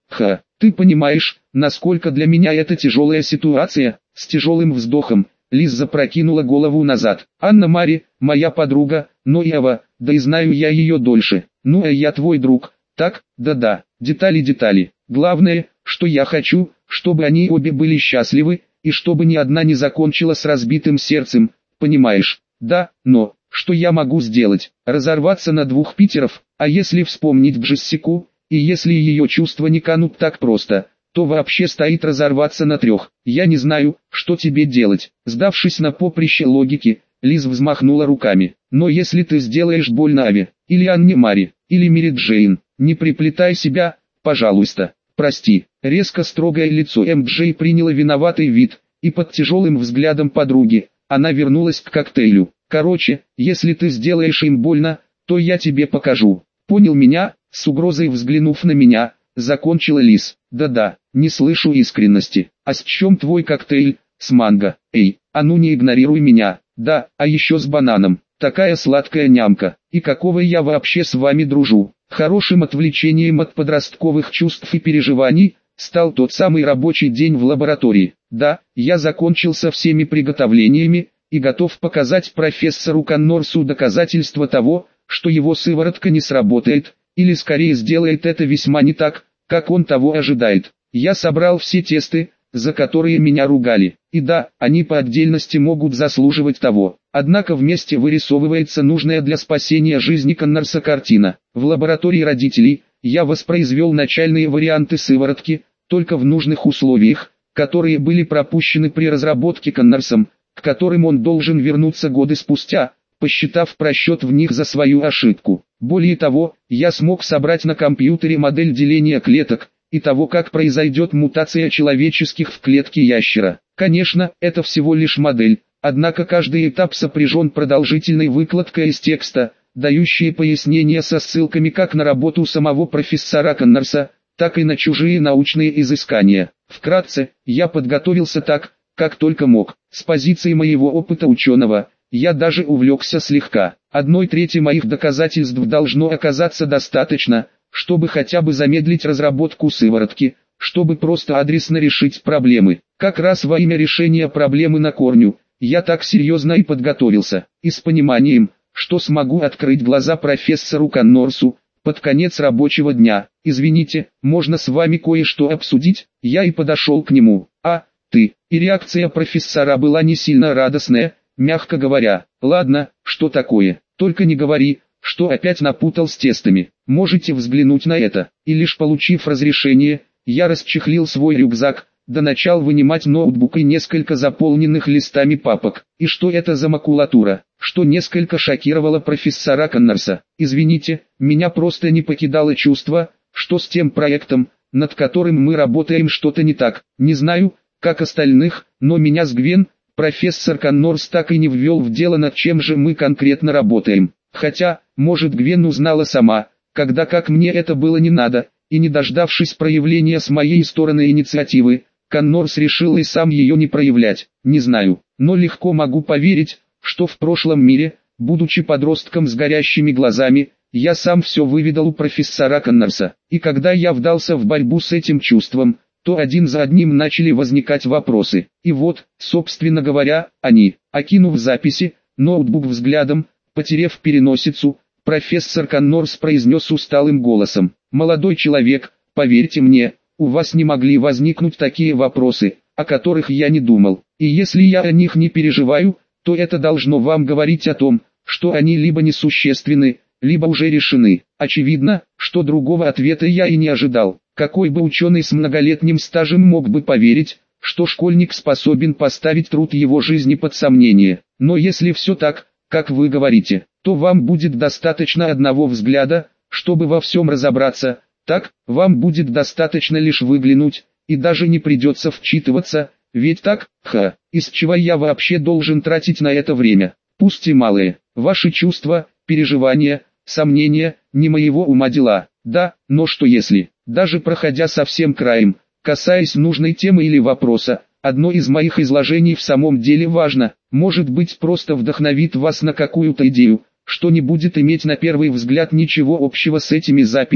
[SPEAKER 1] Ха, ты понимаешь, насколько для меня это тяжелая ситуация? С тяжелым вздохом Лиз запрокинула голову назад. Анна-Мари, моя подруга, но Ева, да и знаю я ее дольше. Ну а я твой друг, так, да-да, детали-детали. Главное, что я хочу, чтобы они обе были счастливы, и чтобы ни одна не закончила с разбитым сердцем, понимаешь? Да, но, что я могу сделать? Разорваться на двух Питеров, а если вспомнить Джессику, и если ее чувства не канут так просто, то вообще стоит разорваться на трех. Я не знаю, что тебе делать. Сдавшись на поприще логики, Лиз взмахнула руками. Но если ты сделаешь больно Аве, или Анне-Мари, или Мэри Джейн, не приплетай себя, пожалуйста. Прости. Резко строгое лицо эм джей приняло виноватый вид, и под тяжелым взглядом подруги, она вернулась к коктейлю. Короче, если ты сделаешь им больно, то я тебе покажу. Понял меня? С угрозой взглянув на меня, закончила Лиз. Да-да, не слышу искренности. А с чем твой коктейль? С манго. Эй, а ну не игнорируй меня. Да, а еще с бананом. Такая сладкая нямка. И какого я вообще с вами дружу? Хорошим отвлечением от подростковых чувств и переживаний стал тот самый рабочий день в лаборатории. Да, я закончил со всеми приготовлениями и готов показать профессору Коннорсу доказательства того, что его сыворотка не сработает, или скорее сделает это весьма не так, как он того ожидает. Я собрал все тесты, за которые меня ругали, и да, они по отдельности могут заслуживать того. Однако вместе вырисовывается нужная для спасения жизни Коннорса картина. В лаборатории родителей я воспроизвел начальные варианты сыворотки, только в нужных условиях, которые были пропущены при разработке Коннорсом, к которым он должен вернуться годы спустя, посчитав просчет в них за свою ошибку. Более того, я смог собрать на компьютере модель деления клеток, и того, как произойдет мутация человеческих в клетке ящера. Конечно, это всего лишь модель, однако каждый этап сопряжен продолжительной выкладкой из текста, дающей пояснения со ссылками как на работу самого профессора Коннорса, так и на чужие научные изыскания. Вкратце, я подготовился так, как только мог. С позиции моего опыта ученого, я даже увлекся слегка. Одной трети моих доказательств должно оказаться достаточно, чтобы хотя бы замедлить разработку сыворотки, чтобы просто адресно решить проблемы. Как раз во имя решения проблемы на корню, я так серьезно и подготовился, и с пониманием, что смогу открыть глаза профессору Коннорсу под конец рабочего дня. Извините, можно с вами кое-что обсудить? Я и подошел к нему. А, ты. И реакция профессора была не сильно радостная, мягко говоря. Ладно, что такое? Только не говори, что опять напутал с тестами. Можете взглянуть на это. И лишь получив разрешение, я расчехлил свой рюкзак, да начал вынимать ноутбук и несколько заполненных листами папок. И что это за макулатура, что несколько шокировало профессора Коннорса. Извините, меня просто не покидало чувство, что с тем проектом, над которым мы работаем, что-то не так. Не знаю, как остальных, но меня с Гвен, профессор Коннорс так и не ввел в дело, над чем же мы конкретно работаем. Хотя, может, Гвен узнала сама, когда как мне это было не надо, и не дождавшись проявления с моей стороны инициативы, Коннорс решил и сам ее не проявлять. Не знаю, но легко могу поверить, что в прошлом мире, будучи подростком с горящими глазами, я сам все выведал у профессора Коннорса. И когда я вдался в борьбу с этим чувством, то один за одним начали возникать вопросы. И вот, собственно говоря, они. Окинув записи, ноутбук взглядом, потерев переносицу, профессор Коннорс произнес усталым голосом: «Молодой человек, поверьте мне, у вас не могли возникнуть такие вопросы, о которых я не думал. И если я о них не переживаю, то это должно вам говорить о том, что они либо несущественны, либо уже решены. Очевидно, что другого ответа я и не ожидал. Какой бы ученый с многолетним стажем мог бы поверить, что школьник способен поставить труд его жизни под сомнение? Но если все так, как вы говорите, то вам будет достаточно одного взгляда, чтобы во всем разобраться. Так, вам будет достаточно лишь выглянуть, и даже не придется вчитываться, ведь так, ха, из чего я вообще должен тратить на это время? Пусть и малые, ваши чувства, переживания, сомнения, не моего ума дела. Да, но что если, даже проходя совсем краем, касаясь нужной темы или вопроса, одно из моих изложений в самом деле важно, может быть, просто вдохновит вас на какую-то идею, что не будет иметь на первый взгляд ничего общего с этими записями.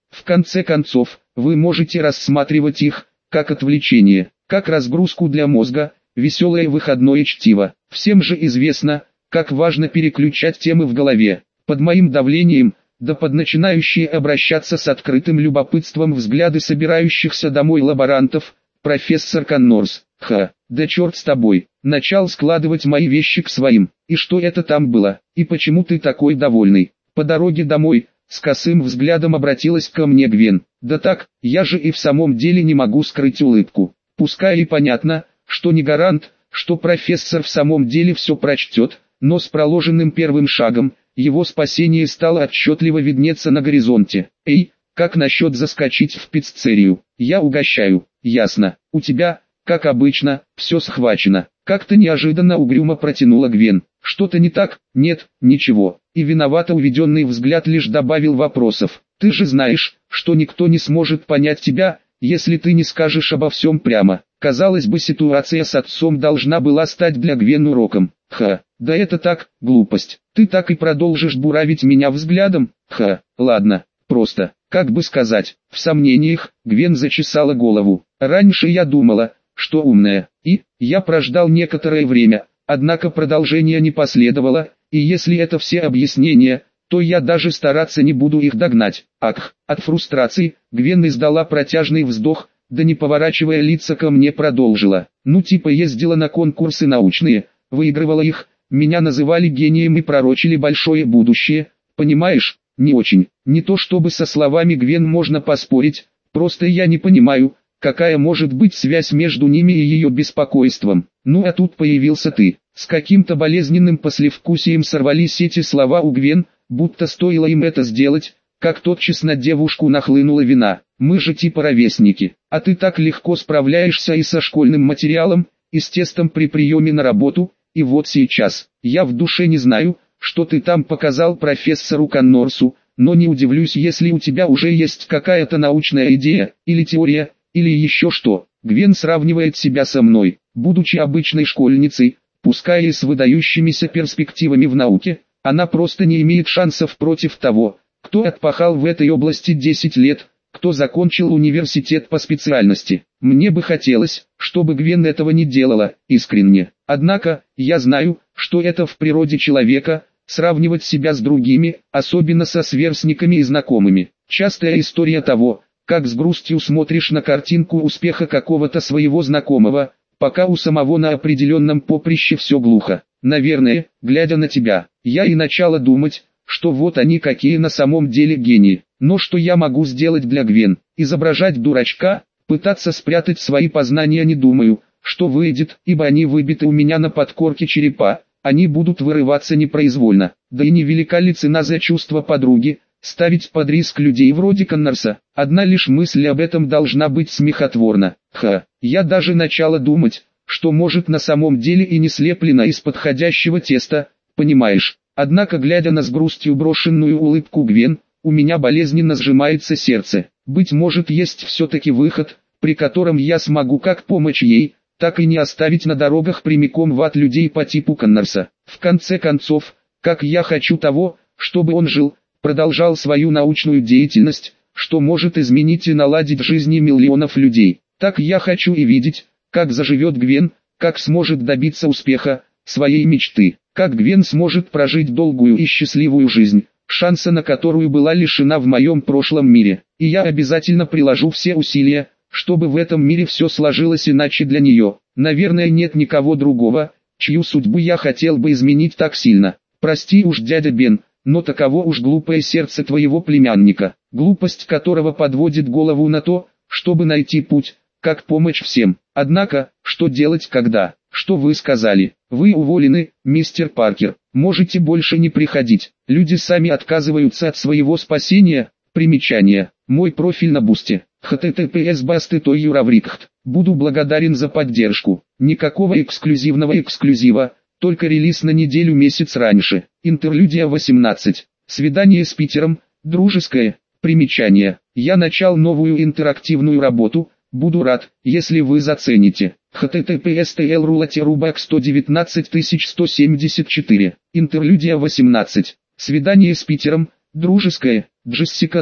[SPEAKER 1] В конце концов, вы можете рассматривать их, как отвлечение, как разгрузку для мозга, веселое выходное чтиво. Всем же известно, как важно переключать темы в голове. Под моим давлением, да под начинающие обращаться с открытым любопытством взгляды собирающихся домой лаборантов, профессор Коннорс, ха, да черт с тобой, начал складывать мои вещи к своим. И что это там было, и почему ты такой довольный? По дороге домой, с косым взглядом обратилась ко мне Гвен. Да так, я же и в самом деле не могу скрыть улыбку. Пускай и понятно, что не гарант, что профессор в самом деле все прочтет, но с проложенным первым шагом, его спасение стало отчетливо виднеться на горизонте. Эй, как насчет заскочить в пиццерию? Я угощаю. Ясно, у тебя, как обычно, все схвачено. Как-то неожиданно угрюмо протянула Гвен. Что-то не так? Нет, ничего. И виновато уведенный взгляд лишь добавил вопросов. Ты же знаешь, что никто не сможет понять тебя, если ты не скажешь обо всем прямо. Казалось бы, ситуация с отцом должна была стать для Гвен уроком. Ха, да это так, глупость. Ты так и продолжишь буравить меня взглядом? Ха, ладно, просто, как бы сказать, в сомнениях, Гвен зачесала голову. Раньше я думала, что умная, и, я прождал некоторое время, однако продолжения не последовало, и если это все объяснения, то я даже стараться не буду их догнать. Ах, от фрустрации, Гвен издала протяжный вздох, да не поворачивая лица ко мне продолжила. Ну типа ездила на конкурсы научные, выигрывала их, меня называли гением и пророчили большое будущее, понимаешь, не очень. Не то чтобы со словами Гвен можно поспорить, просто я не понимаю, какая может быть связь между ними и ее беспокойством. Ну а тут появился ты. С каким-то болезненным послевкусием сорвались эти слова у Гвен, будто стоило им это сделать, как тотчас на девушку нахлынула вина. Мы же типа ровесники, а ты так легко справляешься и со школьным материалом, и с тестом при приеме на работу, и вот сейчас. Я в душе не знаю, что ты там показал профессору Коннорсу, но не удивлюсь, если у тебя уже есть какая-то научная идея, или теория, или еще что. Гвен сравнивает себя со мной, будучи обычной школьницей, пускай и с выдающимися перспективами в науке, она просто не имеет шансов против того, кто отпахал в этой области десять лет, кто закончил университет по специальности. Мне бы хотелось, чтобы Гвен этого не делала, искренне. Однако, я знаю, что это в природе человека, сравнивать себя с другими, особенно со сверстниками и знакомыми. Частая история того, как с грустью смотришь на картинку успеха какого-то своего знакомого, пока у самого на определенном поприще все глухо. Наверное, глядя на тебя, я и начала думать, что вот они какие на самом деле гении. Но что я могу сделать для Гвен? Изображать дурачка, пытаться спрятать свои познания, не думаю, что выйдет, ибо они выбиты у меня на подкорке черепа, они будут вырываться непроизвольно. Да и невелика ли цена за чувство подруги, ставить под риск людей вроде Коннорса? Одна лишь мысль об этом должна быть смехотворна. Ха, я даже начала думать, что может на самом деле и не слеплена из подходящего теста, понимаешь? Однако, глядя на с грустью брошенную улыбку Гвен, у меня болезненно сжимается сердце. Быть может, есть все-таки выход, при котором я смогу как помочь ей, так и не оставить на дорогах прямиком в ад людей по типу Коннорса. В конце концов, как я хочу того, чтобы он жил, продолжал свою научную деятельность, что может изменить и наладить жизни миллионов людей. Так я хочу и видеть, как заживет Гвен, как сможет добиться успеха, своей мечты, как Гвен сможет прожить долгую и счастливую жизнь, шанса на которую была лишена в моем прошлом мире. И я обязательно приложу все усилия, чтобы в этом мире все сложилось иначе для нее. Наверное, нет никого другого, чью судьбу я хотел бы изменить так сильно. Прости уж, дядя Бен, но таково уж глупое сердце твоего племянника, глупость которого подводит голову на то, чтобы найти путь, как помочь всем. Однако, что делать когда? Что вы сказали? Вы уволены, мистер Паркер. Можете больше не приходить. Люди сами отказываются от своего спасения. Примечание. Мой профиль на Бусти. эйч ти ти пи эс басты той юраврикхт. Буду благодарен за поддержку. Никакого эксклюзивного эксклюзива, только релиз на неделю месяц раньше. Интерлюдия восемнадцать. Свидание с Питером. Дружеское. Примечание. Я начал новую интерактивную работу. Буду рад, если вы зацените. эйч ти ти пи эс ти эл рулати рубак сто девятнадцать тысяч сто семьдесят четыре. Интерлюдия восемнадцать. Свидание с Питером. Дружеское. Джессика Дрю.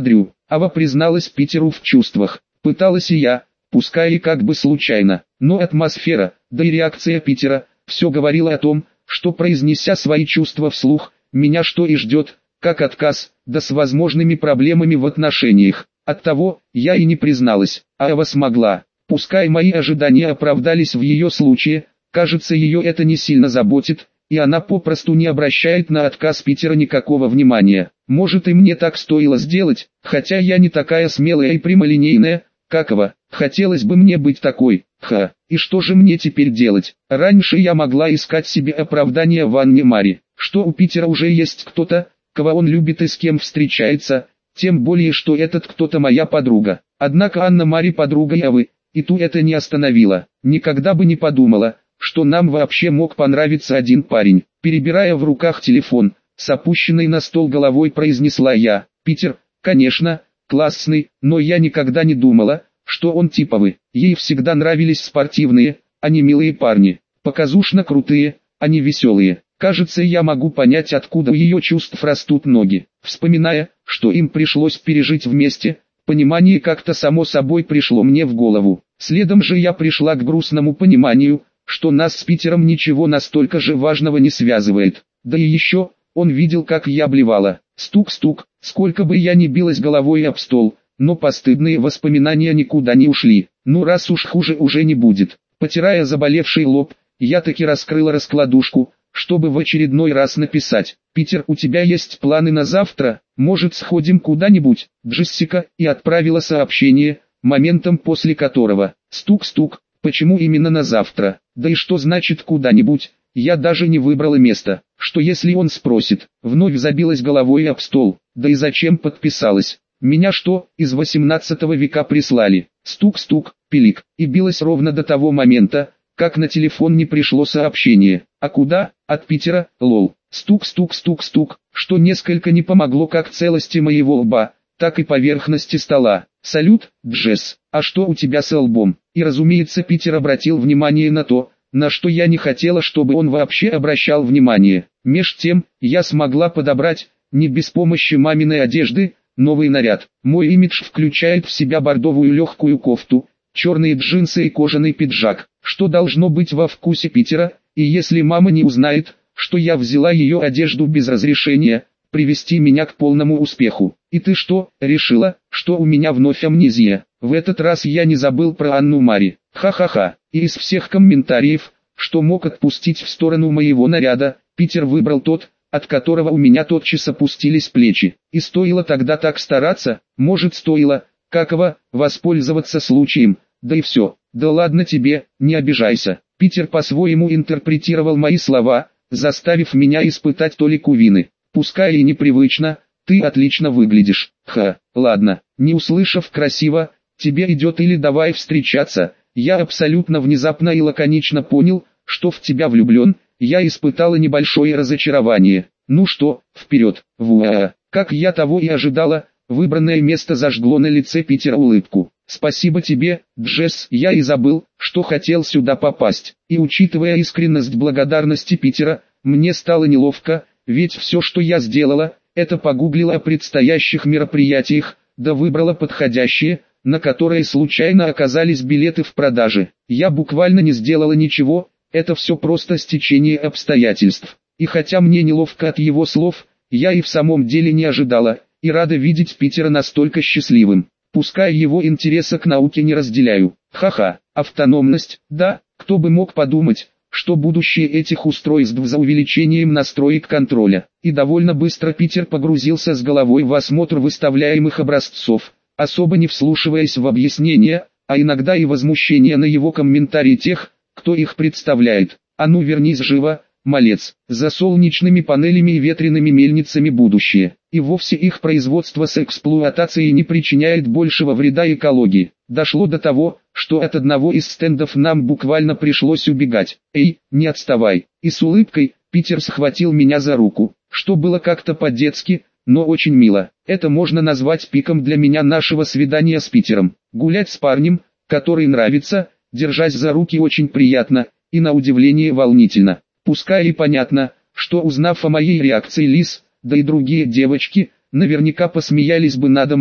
[SPEAKER 1] Ава призналась Питеру в чувствах. Пыталась и я, пускай и как бы случайно. Но атмосфера, да и реакция Питера, все говорило о том, что, произнеся свои чувства вслух, меня что и ждет, как отказ, да с возможными проблемами в отношениях. Оттого я и не призналась, а Ава смогла. Пускай мои ожидания оправдались в ее случае, кажется, ее это не сильно заботит, и она попросту не обращает на отказ Питера никакого внимания. Может, и мне так стоило сделать, хотя я не такая смелая и прямолинейная, как Ава. Хотелось бы мне быть такой. Ха, и что же мне теперь делать? Раньше я могла искать себе оправдание в Анне Маре, что у Питера уже есть кто-то, кого он любит и с кем встречается, тем более что этот кто-то моя подруга. Однако Анна Маре подруга Авы, и ту это не остановило. Никогда бы не подумала, что нам вообще мог понравиться один парень. Перебирая в руках телефон, с опущенной на стол головой произнесла я: «Питер, конечно, классный, но я никогда не думала, что он типовый. Ей всегда нравились спортивные, а не милые парни, показушно крутые, а не веселые. Кажется, я могу понять, откуда у ее чувств растут ноги». Вспоминая, что им пришлось пережить вместе, понимание как-то само собой пришло мне в голову. Следом же я пришла к грустному пониманию, что нас с Питером ничего настолько же важного не связывает. Да и еще, он видел, как я блевала. Стук-стук, сколько бы я ни билась головой об стол, но постыдные воспоминания никуда не ушли. Ну раз уж хуже уже не будет. Потирая заболевший лоб, я таки раскрыла раскладушку, чтобы в очередной раз написать: «Питер, у тебя есть планы на завтра? Может, сходим куда-нибудь?» Джессика, и отправила сообщение, моментом после которого стук-стук. Почему именно на завтра? Да и что значит куда-нибудь? Я даже не выбрала место. Что если он спросит? Вновь забилась головой об стол. Да и зачем подписалась? Меня что, из восемнадцатого века прислали? Стук-стук, пилик. И билась ровно до того момента, как на телефон не пришло сообщение. А куда? От Питера, лол. Стук-стук-стук-стук, что несколько не помогло как целости моего лба, так и поверхности стола. «Салют, Джесс, а что у тебя с лбом?» И разумеется, Питер обратил внимание на то, на что я не хотела, чтобы он вообще обращал внимание. Меж тем, я смогла подобрать, не без помощи маминой одежды, новый наряд. Мой имидж включает в себя бордовую легкую кофту, черные джинсы и кожаный пиджак, что должно быть во вкусе Питера, и если мама не узнает, что я взяла ее одежду без разрешения, привести меня к полному успеху. «И ты что, решила, что у меня вновь амнезия?» В этот раз я не забыл про Анну Маре. Ха-ха-ха. И из всех комментариев, что мог отпустить в сторону моего наряда, Питер выбрал тот, от которого у меня тотчас опустились плечи. И стоило тогда так стараться, может стоило, каково, воспользоваться случаем, да и все. Да ладно тебе, не обижайся. Питер по-своему интерпретировал мои слова, заставив меня испытать толику вины. Пускай и непривычно, ты отлично выглядишь. Ха, ладно, не услышав красиво, тебе идет или давай встречаться, я абсолютно внезапно и лаконично понял, что в тебя влюблен, я испытала небольшое разочарование. Ну что, вперед, вуа, как я того и ожидала, выбранное место зажгло на лице Питера улыбку. Спасибо тебе, Джесс, я и забыл, что хотел сюда попасть. И учитывая искренность благодарности Питера, мне стало неловко, ведь все, что я сделала, это погуглила о предстоящих мероприятиях, да выбрала подходящие, на которые случайно оказались билеты в продаже. Я буквально не сделала ничего, это все просто стечение обстоятельств. И хотя мне неловко от его слов, я и в самом деле не ожидала, и рада видеть Питера настолько счастливым. Пускай его интереса к науке не разделяю. Ха-ха, автономность, да, кто бы мог подумать, что будущее этих устройств за увеличением настроек контроля. И довольно быстро Питер погрузился с головой в осмотр выставляемых образцов, особо не вслушиваясь в объяснения, а иногда и возмущение на его комментарии тех, кто их представляет. А ну вернись живо, малец, за солнечными панелями и ветряными мельницами будущее. И вовсе их производство с эксплуатацией не причиняет большего вреда экологии. Дошло до того, что от одного из стендов нам буквально пришлось убегать. «Эй, не отставай!» И с улыбкой Питер схватил меня за руку, что было как-то по-детски, но очень мило. Это можно назвать пиком для меня нашего свидания с Питером. Гулять с парнем, который нравится, держась за руки, очень приятно, и на удивление волнительно. Пускай и понятно, что узнав о моей реакции Лиз, да и другие девочки, наверняка посмеялись бы надо мной,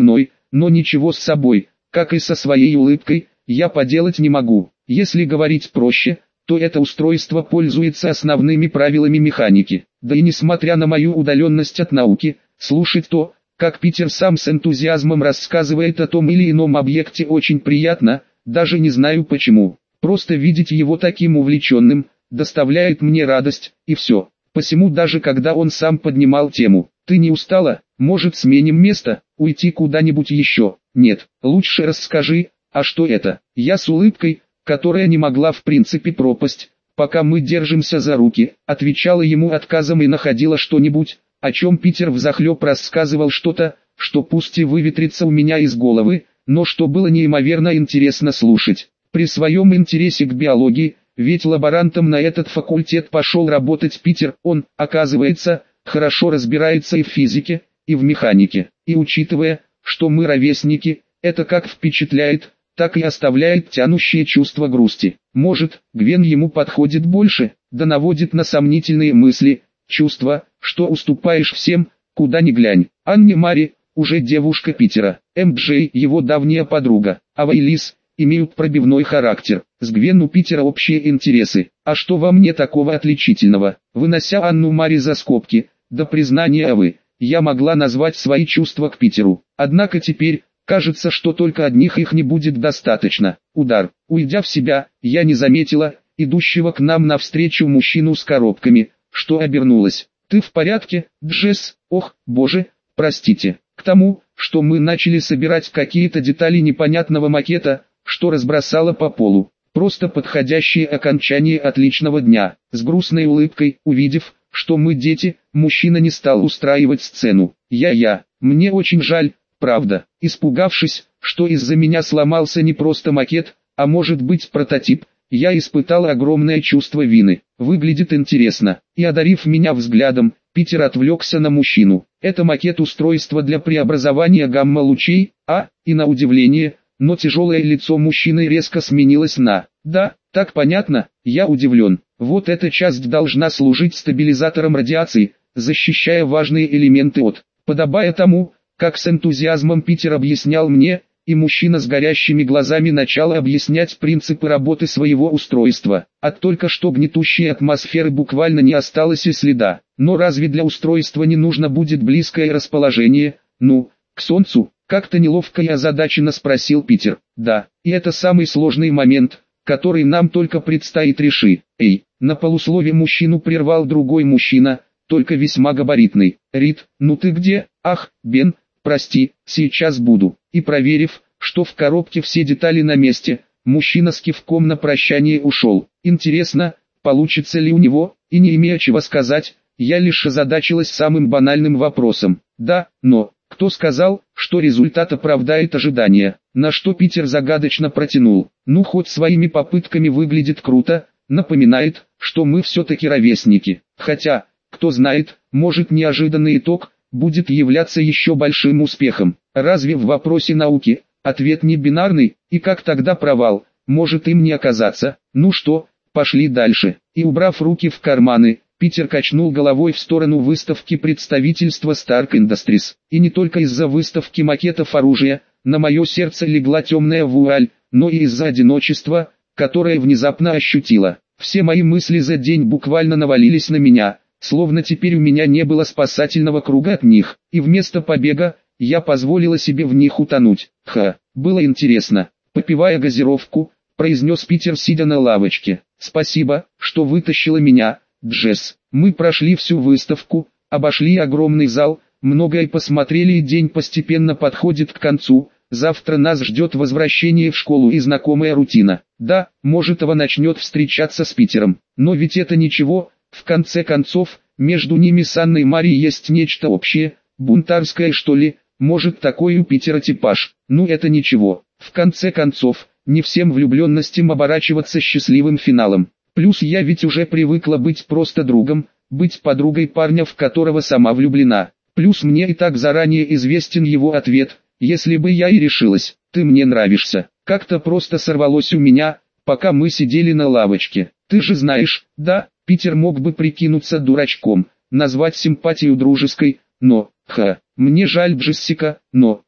[SPEAKER 1] но ничего с собой, как и со своей улыбкой, я поделать не могу. Если говорить проще, то это устройство пользуется основными правилами механики. Да и несмотря на мою удаленность от науки, слушать то, как Питер сам с энтузиазмом рассказывает о том или ином объекте, очень приятно, даже не знаю почему. Просто видеть его таким увлеченным, доставляет мне радость, и все. Посему даже когда он сам поднимал тему: «Ты не устала? Может, сменим место, уйти куда-нибудь еще?» «Нет, лучше расскажи, а что это?» Я с улыбкой, которая не могла в принципе пропасть, пока мы держимся за руки, отвечала ему отказом и находила что-нибудь, о чем Питер взахлеб рассказывал что-то, что пусть и выветрится у меня из головы, но что было неимоверно интересно слушать. При своем интересе к биологии, ведь лаборантом на этот факультет пошел работать Питер, он, оказывается, хорошо разбирается и в физике, и в механике, и учитывая, что мы ровесники, это как впечатляет, так и оставляет тянущее чувство грусти. Может, Гвен ему подходит больше, да наводит на сомнительные мысли, чувство, что уступаешь всем, куда ни глянь. Анне Мари, уже девушка Питера, эм джей, его давняя подруга, а Вейлис, имеют пробивной характер. С Гвен у Питера общие интересы. А что во мне такого отличительного? Вынося Анну Мари за скобки, до признания «вы», я могла назвать свои чувства к Питеру. Однако теперь, кажется, что только одних их не будет достаточно. Удар. Уйдя в себя, я не заметила идущего к нам навстречу мужчину с коробками, что обернулась. «Ты в порядке, Джесс?» «Ох, боже, простите». К тому, что мы начали собирать какие-то детали непонятного макета, что разбросало по полу. Просто подходящее окончание отличного дня. С грустной улыбкой, увидев, что мы дети, мужчина не стал устраивать сцену. Я-я, мне очень жаль, правда. Испугавшись, что из-за меня сломался не просто макет, а может быть прототип, я испытал огромное чувство вины. Выглядит интересно. И одарив меня взглядом, Питер отвлекся на мужчину. Это макет устройства для преобразования гамма-лучей, а, и на удивление, но тяжелое лицо мужчины резко сменилось на «да, так понятно, я удивлен». Вот эта часть должна служить стабилизатором радиации, защищая важные элементы от, подобая тому, как с энтузиазмом Питер объяснял мне, и мужчина с горящими глазами начал объяснять принципы работы своего устройства. От только что гнетущей атмосферы буквально не осталось и следа. Но разве для устройства не нужно будет близкое расположение, ну, к Солнцу? Как-то неловко и озадаченно спросил Питер. Да, и это самый сложный момент, который нам только предстоит решить. Эй, на полуслове мужчину прервал другой мужчина, только весьма габаритный. Рид, ну ты где? Ах, Бен, прости, сейчас буду. И проверив, что в коробке все детали на месте, мужчина с кивком на прощание ушел. Интересно, получится ли у него, и не имея чего сказать, я лишь озадачилась самым банальным вопросом. Да, но, кто сказал, что результат оправдает ожидания? На что Питер загадочно протянул. Ну хоть своими попытками выглядит круто, напоминает, что мы все-таки ровесники. Хотя, кто знает, может неожиданный итог будет являться еще большим успехом. Разве в вопросе науки ответ не бинарный, и как тогда провал может им не оказаться? Ну что, пошли дальше. И убрав руки в карманы, Питер качнул головой в сторону выставки представительства Stark Industries. И не только из-за выставки макетов оружия, на мое сердце легла темная вуаль, но и из-за одиночества, которое внезапно ощутила. Все мои мысли за день буквально навалились на меня, словно теперь у меня не было спасательного круга от них, и вместо побега, я позволила себе в них утонуть. Ха, было интересно. Попивая газировку, произнес Питер, сидя на лавочке. Спасибо, что вытащила меня, Джесс. Мы прошли всю выставку, обошли огромный зал, многое посмотрели, и день постепенно подходит к концу. Завтра нас ждет возвращение в школу и знакомая рутина. Да, может, Ава начнет встречаться с Питером, но ведь это ничего, в конце концов, между ними с Анной Мари есть нечто общее, бунтарское что ли, может такой у Питера типаж. Ну это ничего, в конце концов, не всем влюбленностям оборачиваться счастливым финалом. Плюс я ведь уже привыкла быть просто другом, быть подругой парня, в которого сама влюблена. Плюс мне и так заранее известен его ответ, если бы я и решилась. Ты мне нравишься. Как-то просто сорвалось у меня, пока мы сидели на лавочке. Ты же знаешь, да, Питер мог бы прикинуться дурачком, назвать симпатию дружеской, но, ха, мне жаль Джессика, но,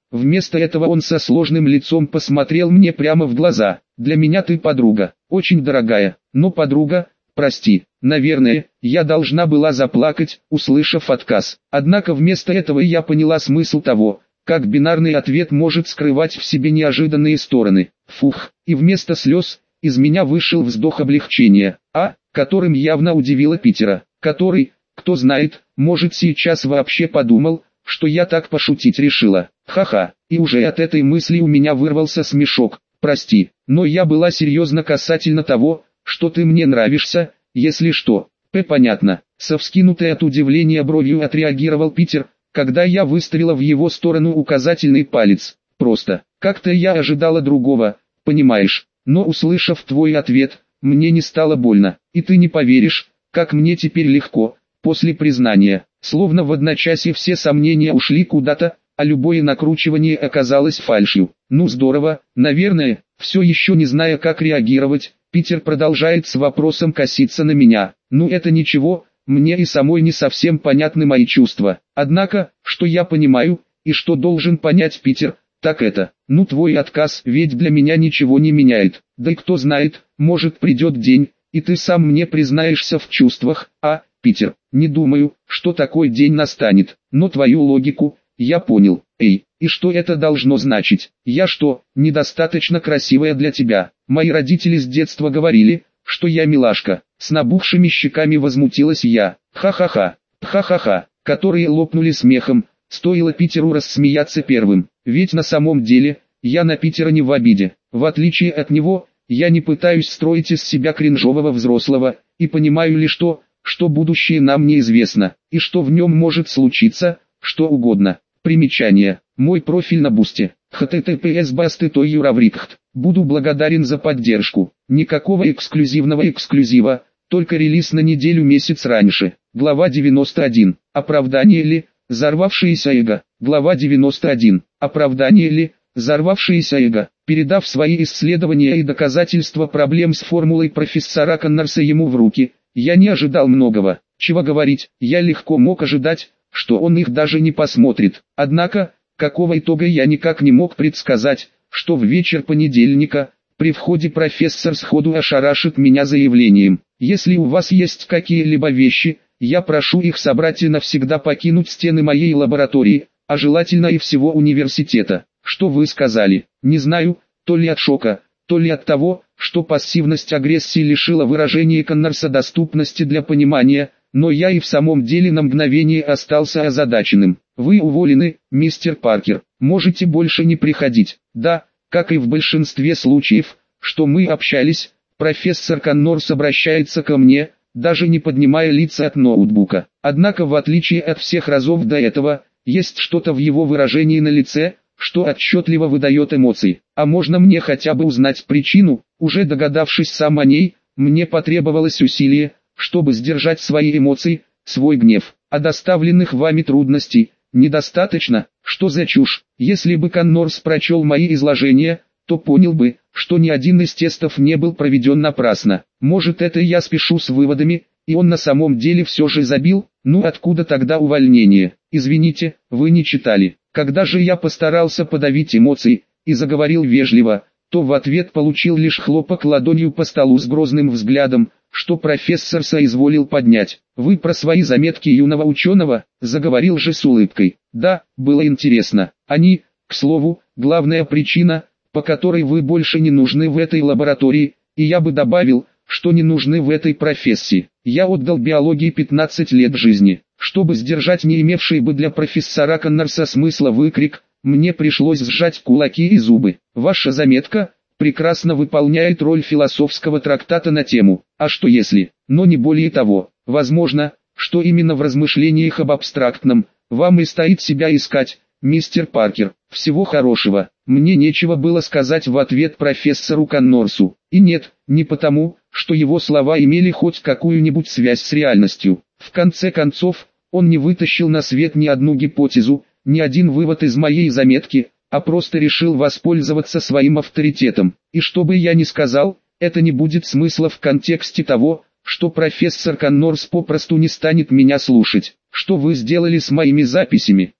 [SPEAKER 1] Вместо этого он со сложным лицом посмотрел мне прямо в глаза. «Для меня ты подруга, очень дорогая, но подруга, прости, наверное, я должна была заплакать, услышав отказ. Однако вместо этого я поняла смысл того, как бинарный ответ может скрывать в себе неожиданные стороны. Фух, и вместо слез, из меня вышел вздох облегчения, а, которым явно удивила Питера, который, кто знает, может сейчас вообще подумал, что я так пошутить решила. Ха-ха, и уже от этой мысли у меня вырвался смешок. Прости, но я была серьезно касательно того, что ты мне нравишься, если что. П. Понятно. Со вскинутой от удивления бровью отреагировал Питер, когда я выставила в его сторону указательный палец. Просто, как-то я ожидала другого, понимаешь. Но услышав твой ответ, мне не стало больно. И ты не поверишь, как мне теперь легко, после признания. Словно в одночасье все сомнения ушли куда-то, а любое накручивание оказалось фальшью. Ну здорово, наверное, все еще не зная как реагировать, Питер продолжает с вопросом коситься на меня. Ну это ничего, мне и самой не совсем понятны мои чувства. Однако, что я понимаю, и что должен понять Питер, так это, ну твой отказ ведь для меня ничего не меняет. Да и кто знает, может придет день, и ты сам мне признаешься в чувствах, а, Питер, не думаю, что такой день настанет, но твою логику я понял. Эй, и что это должно значить? Я что, недостаточно красивая для тебя? Мои родители с детства говорили, что я милашка. С набухшими щеками возмутилась я. Ха-ха-ха, ха-ха-ха, которые лопнули смехом, стоило Питеру рассмеяться первым. Ведь на самом деле, я на Питера не в обиде. В отличие от него, я не пытаюсь строить из себя кринжового взрослого, и понимаю лишь то, что будущее нам неизвестно, и что в нем может случиться, что угодно. Примечание. Мой профиль на Бусти. эйч ти ти пи эс басты точка юраврикт. Буду благодарен за поддержку. Никакого эксклюзивного эксклюзива, только релиз на неделю месяц раньше. Глава девяносто один. Оправдание ли? Взорвавшееся эго. Глава девяносто один. Оправдание ли? Взорвавшееся эго. Передав свои исследования и доказательства проблем с формулой профессора Коннорса ему в руки, я не ожидал многого. Чего говорить, я легко мог ожидать, что он их даже не посмотрит. Однако, какого итога я никак не мог предсказать, что в вечер понедельника, при входе профессор сходу ошарашит меня заявлением: «Если у вас есть какие-либо вещи, я прошу их собрать и навсегда покинуть стены моей лаборатории, а желательно и всего университета». Что вы сказали? Не знаю, то ли от шока, то ли от того, что пассивность агрессии лишила выражения Коннорса доступности для понимания, но я и в самом деле на мгновение остался озадаченным. Вы уволены, мистер Паркер, можете больше не приходить. Да, как и в большинстве случаев, что мы общались, профессор Коннорс обращается ко мне, даже не поднимая лица от ноутбука. Однако в отличие от всех разов до этого, есть что-то в его выражении на лице, что отчетливо выдает эмоции. А можно мне хотя бы узнать причину? Уже догадавшись сам о ней, мне потребовалось усилие, чтобы сдержать свои эмоции, свой гнев. А доставленных вами трудностей недостаточно? Что за чушь? Если бы Коннорс прочел мои изложения, то понял бы, что ни один из тестов не был проведен напрасно. Может, это я спешу с выводами, и он на самом деле все же забил? Ну откуда тогда увольнение? Извините, вы не читали. Когда же я постарался подавить эмоции и заговорил вежливо, то в ответ получил лишь хлопок ладонью по столу с грозным взглядом, что профессор соизволил поднять. «Вы про свои заметки юного ученого?» – заговорил же с улыбкой. «Да, было интересно. Они, к слову, главная причина, по которой вы больше не нужны в этой лаборатории, и я бы добавил, что не нужны в этой профессии. Я отдал биологии пятнадцать лет жизни, чтобы сдержать не имевший бы для профессора Коннорса смысла выкрик, мне пришлось сжать кулаки и зубы. Ваша заметка прекрасно выполняет роль философского трактата на тему «А что если?», но не более того. Возможно, что именно в размышлениях об абстрактном вам и стоит себя искать, мистер Паркер. Всего хорошего. Мне нечего было сказать в ответ профессору Коннорсу. И нет, не потому, что его слова имели хоть какую-нибудь связь с реальностью. В конце концов, он не вытащил на свет ни одну гипотезу, ни один вывод из моей заметки, а просто решил воспользоваться своим авторитетом. И что бы я ни сказал, это не будет смысла в контексте того, что профессор Коннорс попросту не станет меня слушать. Что вы сделали с моими записями?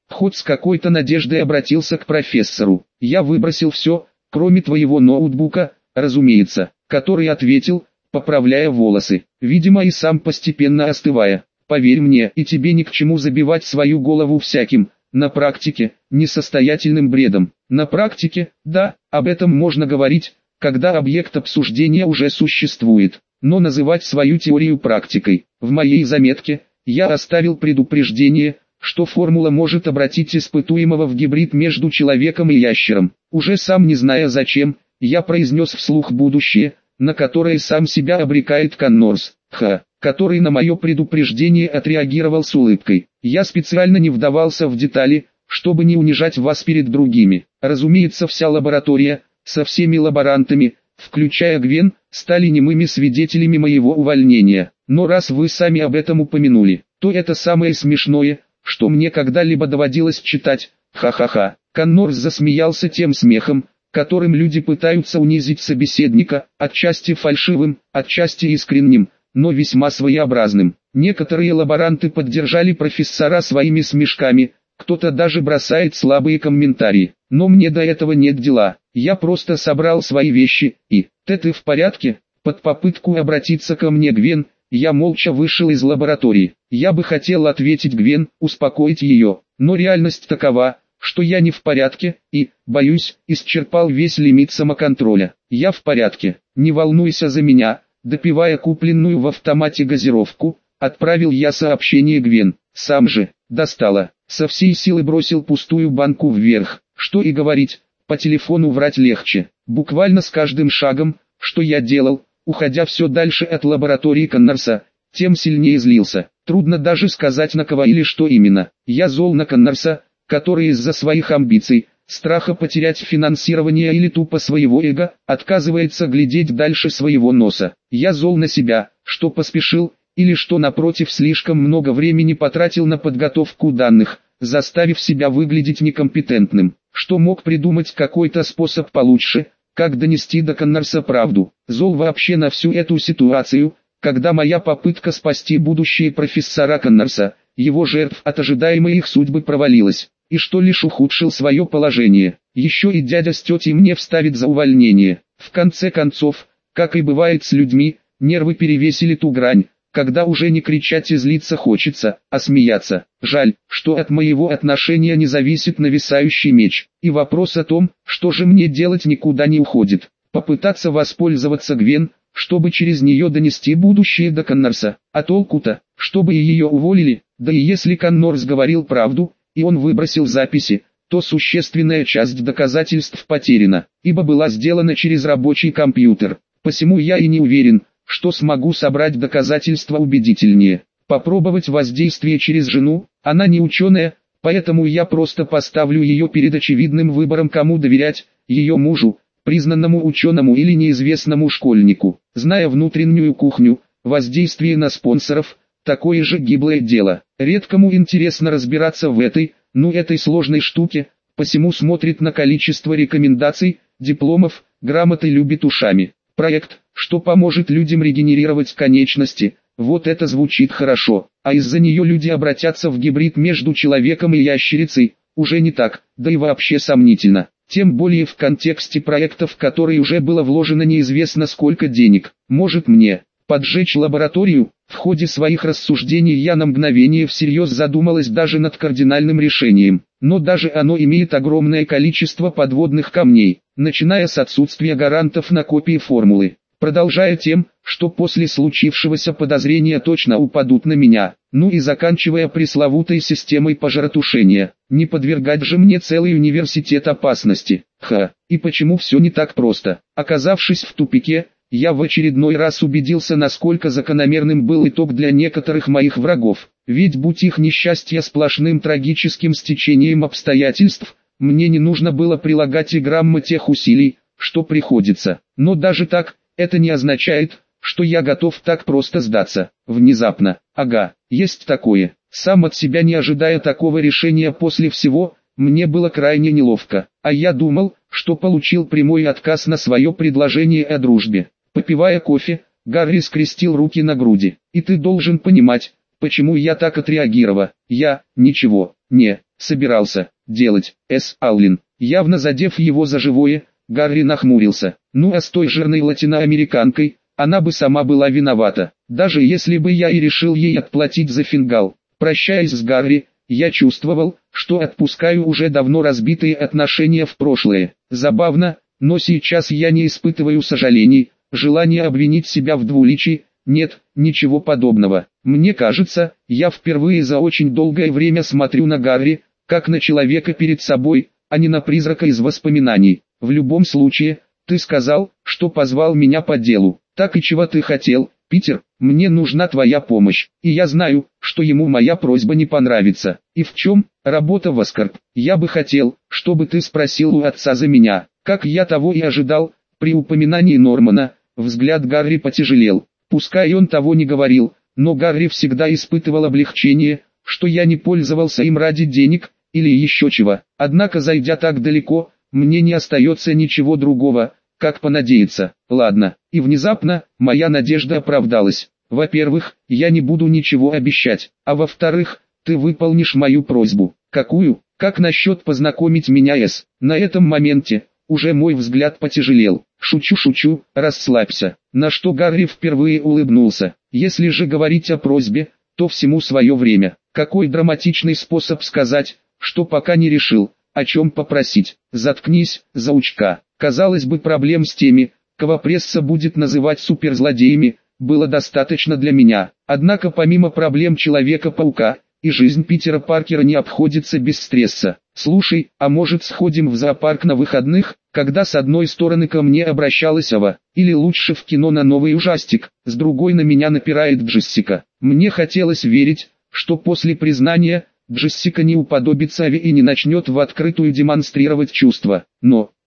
[SPEAKER 1] Хоть с какой-то надеждой обратился к профессору. Я выбросил все, кроме твоего ноутбука, разумеется, который ответил, поправляя волосы, видимо и сам постепенно остывая. Поверь мне, и тебе ни к чему забивать свою голову всяким, на практике, несостоятельным бредом. На практике, да, об этом можно говорить, когда объект обсуждения уже существует. Но называть свою теорию практикой. В моей заметке, я оставил предупреждение, что формула может обратить испытуемого в гибрид между человеком и ящером. Уже сам не зная зачем, я произнес вслух будущее, на которое сам себя обрекает Коннорс, ха, который на мое предупреждение отреагировал с улыбкой. Я специально не вдавался в детали, чтобы не унижать вас перед другими. Разумеется, вся лаборатория, со всеми лаборантами, включая Гвен, стали немыми свидетелями моего увольнения. Но раз вы сами об этом упомянули, то это самое смешное, что мне когда-либо доводилось читать. Ха-ха-ха. Коннорс засмеялся тем смехом, которым люди пытаются унизить собеседника, отчасти фальшивым, отчасти искренним, но весьма своеобразным. Некоторые лаборанты поддержали профессора своими смешками, кто-то даже бросает слабые комментарии. Но мне до этого нет дела. Я просто собрал свои вещи, и «Ты ты в порядке?» Под попытку обратиться ко мне Гвен, я молча вышел из лаборатории. Я бы хотел ответить Гвен, успокоить ее, но реальность такова, что я не в порядке, и, боюсь, исчерпал весь лимит самоконтроля. Я в порядке, не волнуйся за меня. Допивая купленную в автомате газировку, отправил я сообщение Гвен. Сам же, достала, со всей силы бросил пустую банку вверх. Что и говорить, по телефону врать легче. Буквально с каждым шагом, что я делал, уходя все дальше от лаборатории Коннорса, тем сильнее злился. Трудно даже сказать на кого или что именно. Я зол на Коннорса, который из-за своих амбиций, страха потерять финансирование или тупо своего эго, отказывается глядеть дальше своего носа. Я зол на себя, что поспешил, или что напротив слишком много времени потратил на подготовку данных, заставив себя выглядеть некомпетентным, что мог придумать какой-то способ получше, как донести до Коннорса правду. Зол вообще на всю эту ситуацию, когда моя попытка спасти будущее профессора Коннорса, его жертв от ожидаемой их судьбы провалилась, и что лишь ухудшил свое положение. Еще и дядя с тетей мне вставит за увольнение. В конце концов, как и бывает с людьми, нервы перевесили ту грань, когда уже не кричать и злиться хочется, а смеяться. Жаль, что от моего отношения не зависит нависающий меч, и вопрос о том, что же мне делать, никуда не уходит. Попытаться воспользоваться Гвен, чтобы через нее донести будущее до Коннорса, а толку-то, чтобы и ее уволили, да и если Коннорс говорил правду, и он выбросил записи, то существенная часть доказательств потеряна, ибо была сделана через рабочий компьютер. Посему я и не уверен, что смогу собрать доказательства убедительнее. Попробовать воздействие через жену, она не ученая, поэтому я просто поставлю ее перед очевидным выбором, кому доверять, ее мужу, признанному ученому или неизвестному школьнику. Зная внутреннюю кухню, воздействие на спонсоров – такое же гиблое дело. Редкому интересно разбираться в этой, ну этой сложной штуке, посему смотрит на количество рекомендаций, дипломов, грамот и любит ушами. Проект, что поможет людям регенерировать конечности, вот это звучит хорошо, а из-за нее люди обратятся в гибрид между человеком и ящерицей, уже не так, да и вообще сомнительно. Тем более в контексте проекта, в который уже было вложено неизвестно сколько денег. Может мне поджечь лабораторию? В ходе своих рассуждений я на мгновение всерьез задумалась даже над кардинальным решением. Но даже оно имеет огромное количество подводных камней, начиная с отсутствия гарантов на копии формулы, продолжая тем, что после случившегося подозрения точно упадут на меня, ну и заканчивая пресловутой системой пожаротушения. Не подвергать же мне целый университет опасности. Ха, и почему все не так просто? Оказавшись в тупике, я в очередной раз убедился, насколько закономерным был итог для некоторых моих врагов. Ведь будь их несчастье сплошным трагическим стечением обстоятельств, мне не нужно было прилагать и грамма тех усилий, что приходится. Но даже так, это не означает, что я готов так просто сдаться. Внезапно, ага, есть такое. Сам от себя не ожидая такого решения после всего, мне было крайне неловко. А я думал, что получил прямой отказ на свое предложение о дружбе. Попивая кофе, Гарри скрестил руки на груди. И ты должен понимать, почему я так отреагировал. Я, ничего, не собирался делать, С. Аллен. Явно задев его за живое, Гарри нахмурился. Ну а с той жирной латиноамериканкой, она бы сама была виновата, даже если бы я и решил ей отплатить за фингал. Прощаясь с Гарри, я чувствовал, что отпускаю уже давно разбитые отношения в прошлое. Забавно, но сейчас я не испытываю сожалений, желания обвинить себя в двуличии, нет, ничего подобного. Мне кажется, я впервые за очень долгое время смотрю на Гарри, как на человека перед собой, а не на призрака из воспоминаний. В любом случае, ты сказал, что позвал меня по делу. Так и чего ты хотел, Питер? Мне нужна твоя помощь, и я знаю, что ему моя просьба не понравится. И в чем? Работа в Аскорб. Я бы хотел, чтобы ты спросил у отца за меня, как я того и ожидал. При упоминании Нормана, взгляд Гарри потяжелел. Пускай он того не говорил, но Гарри всегда испытывал облегчение, что я не пользовался им ради денег, или еще чего. Однако, зайдя так далеко, мне не остается ничего другого, как понадеяться. Ладно, и внезапно, моя надежда оправдалась. Во-первых, я не буду ничего обещать, а во-вторых, ты выполнишь мою просьбу. Какую? Как насчет познакомить меня с... На этом моменте, уже мой взгляд потяжелел. Шучу-шучу, расслабься. На что Гарри впервые улыбнулся. Если же говорить о просьбе, то всему свое время. Какой драматичный способ сказать, что пока не решил, о чем попросить. Заткнись, заучка. Казалось бы, проблем с теми, кого пресса будет называть суперзлодеями, было достаточно для меня. Однако помимо проблем Человека-паука, и жизнь Питера Паркера не обходится без стресса. Слушай, а может сходим в зоопарк на выходных, когда с одной стороны ко мне обращалась Ава, или лучше в кино на новый ужастик, с другой на меня напирает Джессика. Мне хотелось верить, что после признания, Джессика не уподобится Аве и не начнет в открытую демонстрировать чувства, но...